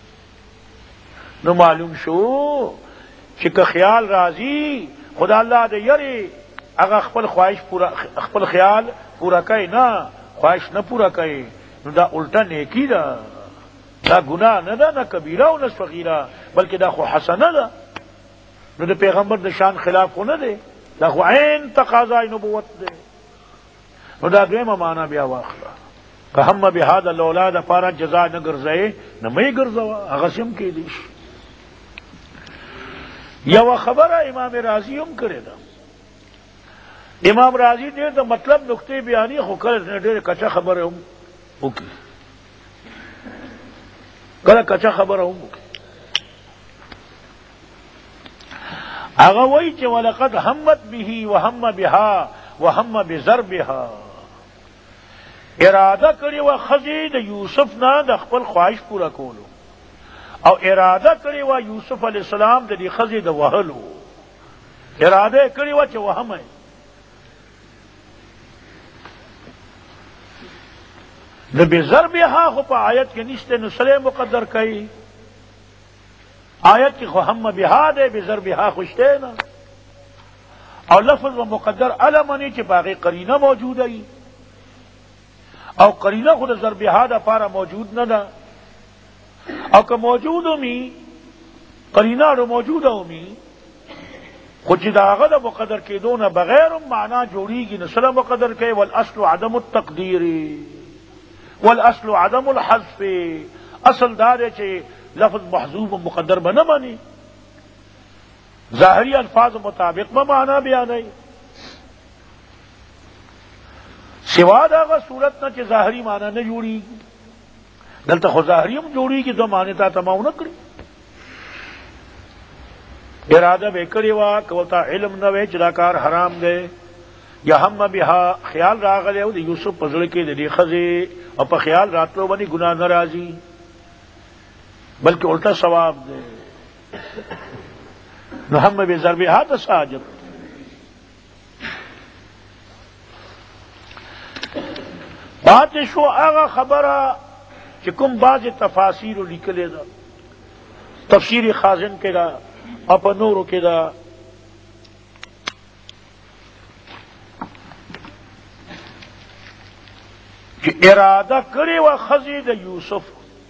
نو معلوم شو کہ خیال راضی خدا اللہ دے یری اگر اخپل خواہش پورا اخپل خیال پورا کئے نہ خواہش نہ پورا کئے نو دا الٹا نیکی دا گناہ نہ دا نہ کبیرہ و نہ صغیرہ بلکہ دا خو حسنہ دا نو دا پیغمبر نشان خلاف ہو نہ دے دا خو عین تقاضائی نبوت دے نو دا دویمہ معنی بیا واخلا کہ ہم بہذا الاولاد پارا جزا نہ گرزائے نہ میں گرزوا اغسم کے دیش یا خبر امام راضی ہم کرے دا امام راضی دے دا مطلب نقطے بیانی خکر دے کچا خبر ہم اوکی کل کچا خبر ہم اوکی آغا وہی چے وَلَقَدْ ہمت بھی وہم بہا وہم بضربہا ارادہ کری و خزید یوسف نا دا خپل خواہش پورا کولو او ارادہ کری و یوسف علیہ السلام دا دی خزید وحلو ارادہ کری و چے وہم ہے نبی ضربہا خوپا آیت کے نشتے نسلے مقدر کئی آیت کی خواہم بہا دے بضربہا خوشتے نا اور لفظ و مقدر علمانی چے باقی قرینہ موجود ہے او قرینہ خود ضربہا دا پارا موجود نہ دا او کہ موجود ہومی قرینہ رو موجود ہومی خود داغا دا مقدر کے دو نہ بغیر معنی جوڑی گی نسل مقدر کے والاصل عدم التقدیر والاصل عدم الحذف اصل دارے چھے لفظ محذوف مقدر بنا مانی ظاہری الفاظ مطابق میں معنی بیان ہے سوا داغا صورت نہ کہ ظاہری معنی نہ جوڑی دلتا خو ظاہری ہم جوڑی کی دو معنی تا تماؤ نہ کری ارادہ بے کری وا کوتا علم نہ وے چلاکار حرام گئے یا ہم بہا خیال راغلے او دی یوسف پزڑ کے دی خزے اور پا خیال راتلو بنی گناہ نرازی بلکہ الٹا ثواب دے نو ہم بے ضربہا تساجد بات شو آغا خبرہ چکم باز تفاسیر لکلے دا تفسیر خازن کے دا اپا نورو کے دا کہ ارادہ کرے و خزید یوسف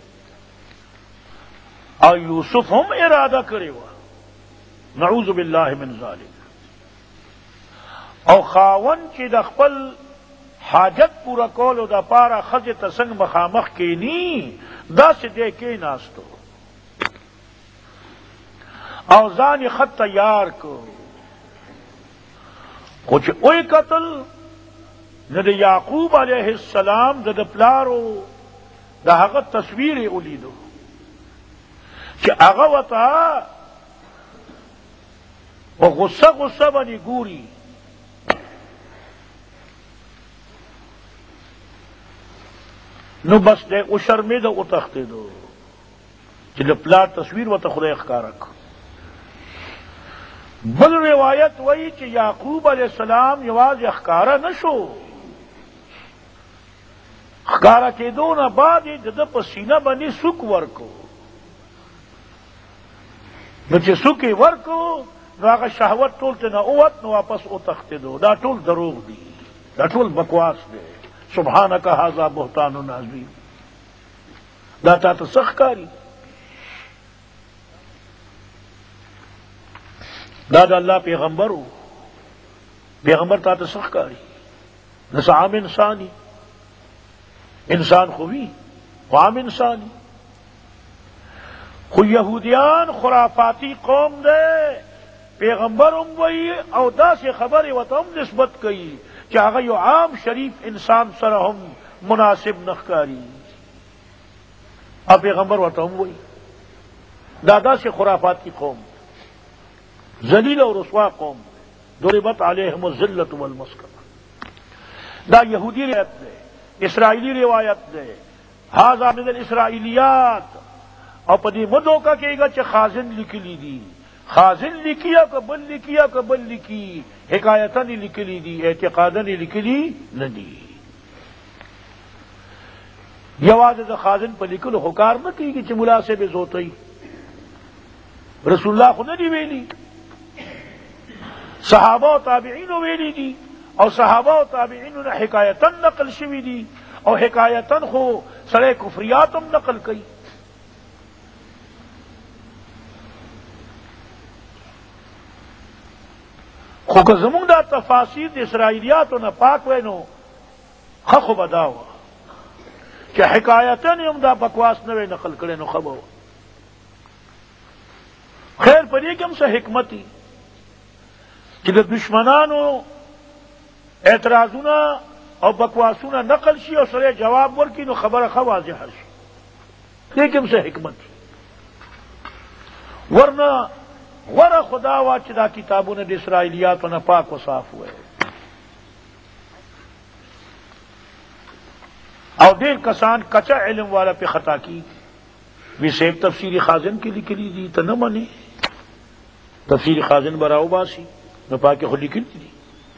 اور یوسف ہم ارادہ کرے و نعوذ باللہ من ذالک او خاون چی دا خپل حاجت پورا کولو دا پارا خز تسنگ مخامخ کی نی دا سے دے کے ناستو او زانی خط تیار کو کچھ اوئی قتل نہ دا یعقوب علیہ السلام دا پلارو دا حقت تصویر اولیدو کہ اغوطا و غصہ غصہ بنی گوری نو بس دے او شرمی دا او تختے دو چلے پلار تصویر و تا خدا اخکارک بل روایت وہی کہ یعقوب علیہ السلام یواز اخکارا نشو خکارا کېدو نه بعد یې د ده په سینه باندې سوک ورکو. نو چې سوک یې ورکو نو هغه شهوت ټول ته نه اووت، نو واپس وتښتېدو. دا ټول دروغ دي، دا ټول بکواس دی. سبحانک هذا بهتان عظیم. دا تا ته څه ښکاري؟ دا د الله پیغمبر و. پیغمبر تا ته څه ښکاري؟ داسې عام انساني انسان خو وي، خو عام انساني. خو یهودیان خرافاتی قوم دی. پیغمبر هم وایي او داسې خبرې ورته هم نسبت کوي چې هغه یو عام شریف انسان سره هم مناسب نه ښکاري. او پیغمبر ورته هم وایي دا داسې خرافاتی قوم، ذلیل او رسوا قوم، ضربت علیهم الذلة والمسکنة. دا یہودی روایت دے، اسرائیلی روایت دے، هذا من الاسرائیلیات. او پدی مدو کا کہے گا چھ خازن لکلی دی، خازن لکیا کہ بل لکیا کہ بل لکی، حکایتاً لکلی دی، اعتقاداً لکلی ندی. یواز دا خازن پا لکل حکار نہ کی کہ چھ مناسب زوتی. رسول اللہ خود نہیں ویلی، صحابہ و تابعین ویلی دی، اور صحابہ و تابعین نے حکایتاً نقل شوی دی، اور حکایتاً خو سرے کفریاتم نقل کئی. خو که زمونږ دا تفاسیر د اسرائیلیاتو نه پاک وای نو ښه خو به دا وه چې حکایتاً هم دا بکواس نه وی نقل کړی نو ښه به وه. خیر په دې کې هم څه حکمت وي چې د دشمنانو اعتراضونه او بکواسونه نقل شي او سره جواب ورکړي نو خبره ښه واضحه شي. دې کې هم څه حکمت وي. ورنه غوره خدا وا چې دا کتابونه د اسرائیلیاتو نه پاک و صاف وای. او ډېر کسان کچا علم والا پہ خطا کی وی سیب تفسیر خازن کی لکلی دی ته نه منې تفسیر خازن براو باسی نو پاکه خو لیکلی دی.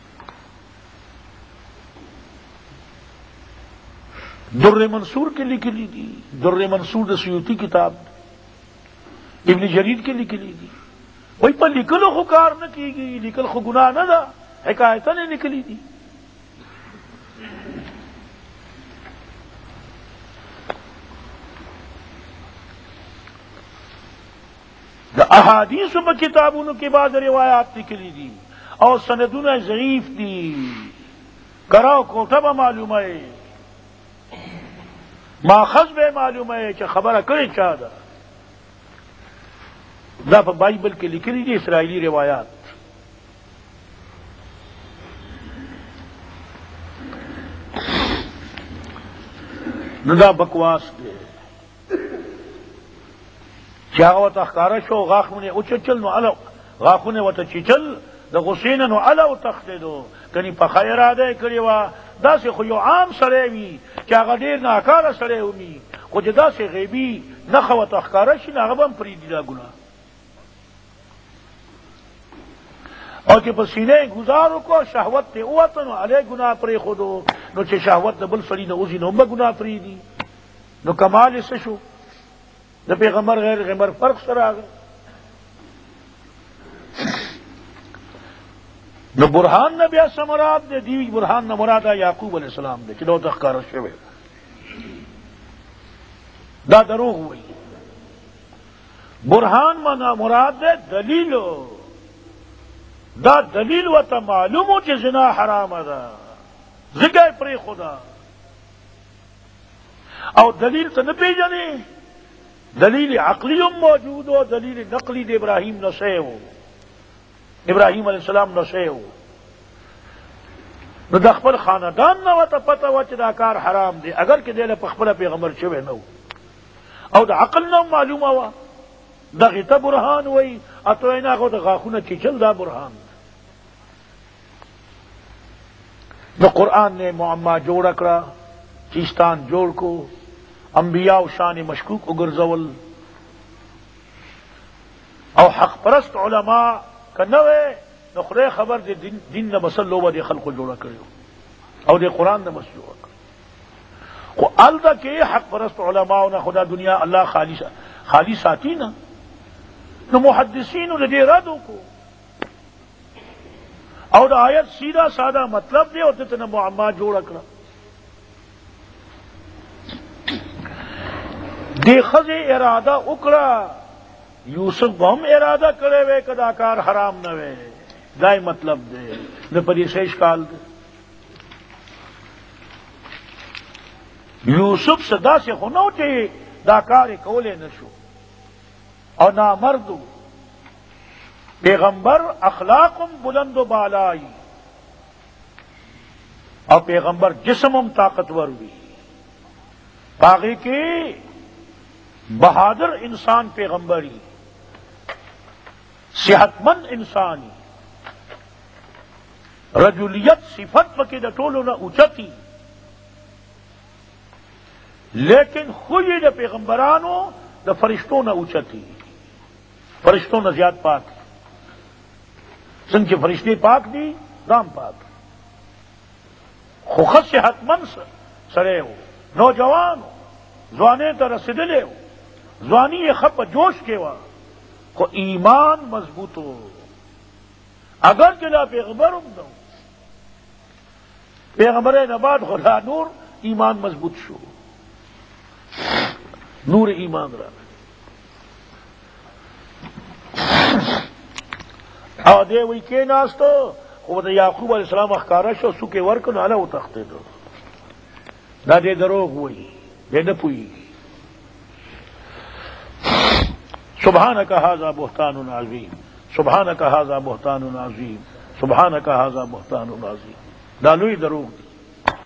در منصور کے لکلی دی، در منصور د سیوطی کتاب، ابن جریر کے لکلی دی. وہی پر لکلو خو کار نہ کی گئی، لکل خو گناہ نہ دا، حکایتاً نے نکلی دی. دا احادیث و کتابوں کے بعد روایات نکلی دی اور سندون ضعیف دی. کراؤ کوٹھا با معلوم ہے، ماخذ بے معلوم ہے کہ خبر کرے چاہ دا. دا پا بائبل کے لکلی دی اسرائیلی روایات. نو دا بکواس دے چاہو تخکارا شو غاخونے اچچل نو علا غاخونے وتا چچل دا غسین نو علا تختے دو کنی پا خیر آدھے کریوا. دا سے خو یو عام سڑے وی چاگا دیر ناکارا سڑے ہومی خو جدا سے غیبی نخو تخکارا شی ناغبم پریدی دا گناہ. اور کہ پسینے گزارو کو شہوت تے اوتن علی گناہ پری خودو نو چھ شہوت دا بل سڑی نو ازی نو گناہ پری دی نو کمال اس شو دا پیغمبر غیر غیمبر فرق سر آگا. نو برحان نہ بیا سمراد دے دیوی برحان نہ مرادا یعقوب علیہ السلام دے چلو تخکار شوے دا دروغ ہوئی. برحان منا مراد دے دلیلو دا دلیل و تا معلوم ہو کہ زنا حرام دا زگے پری خدا او دلیل تا نپی جانے دلیل عقلی موجود ہو دلیل نقلی دے ابراہیم نسے ہو ابراہیم علیہ السلام نسے ہو نو دا خپل خاندان نو تا پتا و چی دا کار حرام دے اگر کہ دے پخپل پیغمبر چوے نو او دا عقل نو معلوم ہوا دا غیتا برحان ہوئی اتوینا کو دا غاخونا چیچل دا برحان. نو قرآن نے معما جوڑ اکڑا چیستان جوڑ کو انبیاء و شان مشکوک اگرزول او حق پرست علماء کا نوے نو خدای خبر دے دین نہ مسلو و دے خلق جوڑا کریو او دے قرآن نہ مس جوڑا کر کو الدا کے حق پرست علماء نہ خدا دنیا اللہ خالی ساتھی نا نو محدثین نے دے ردوں کو اور آیت سیدھا سادہ مطلب دے اور تتنا معما جوڑ اکڑا دے خز ارادہ اکڑا یوسف ہم ارادہ کرے وے کداکار حرام نہ وے دائیں مطلب دے نہ پری سیش کال دے یوسف صدا سے ہونا چاہیے داکار کولے نشو اور نہ مردو پیغمبر اخلاقم بلند و بالائی اور پیغمبر جسمم طاقتور بھی باغی کی بہادر انسان پیغمبری صحت مند انسانی رجولیت صفت پکی دا ٹولو نہ اچتی لیکن خوی دا پیغمبرانو دا فرشتوں نہ اچتی فرشتوں نہ زیاد پاک سن کے فرشتے پاک دی دام پاک خوخت صحت مند سرے ہو نوجوان ہو زوانے تر سدلے ہو زوانی یہ خپ جوش کے وا کو ایمان مضبوط ہو اگر چلا پیغمبر دو پیغمبر نباد خدا نور ایمان مضبوط شو نور ایمان رہا اور دے وہی کے ناستو وہ یعقوب علیہ السلام اخکارا شو سو کے ورک نالا وہ تختے دو نہ دے دروغ ہوئی دے نہ پوئی سبحانک ھذا بہتان عظیم سبحانک ھذا بہتان عظیم سبحانک ھذا بہتان عظیم دالوی دروغ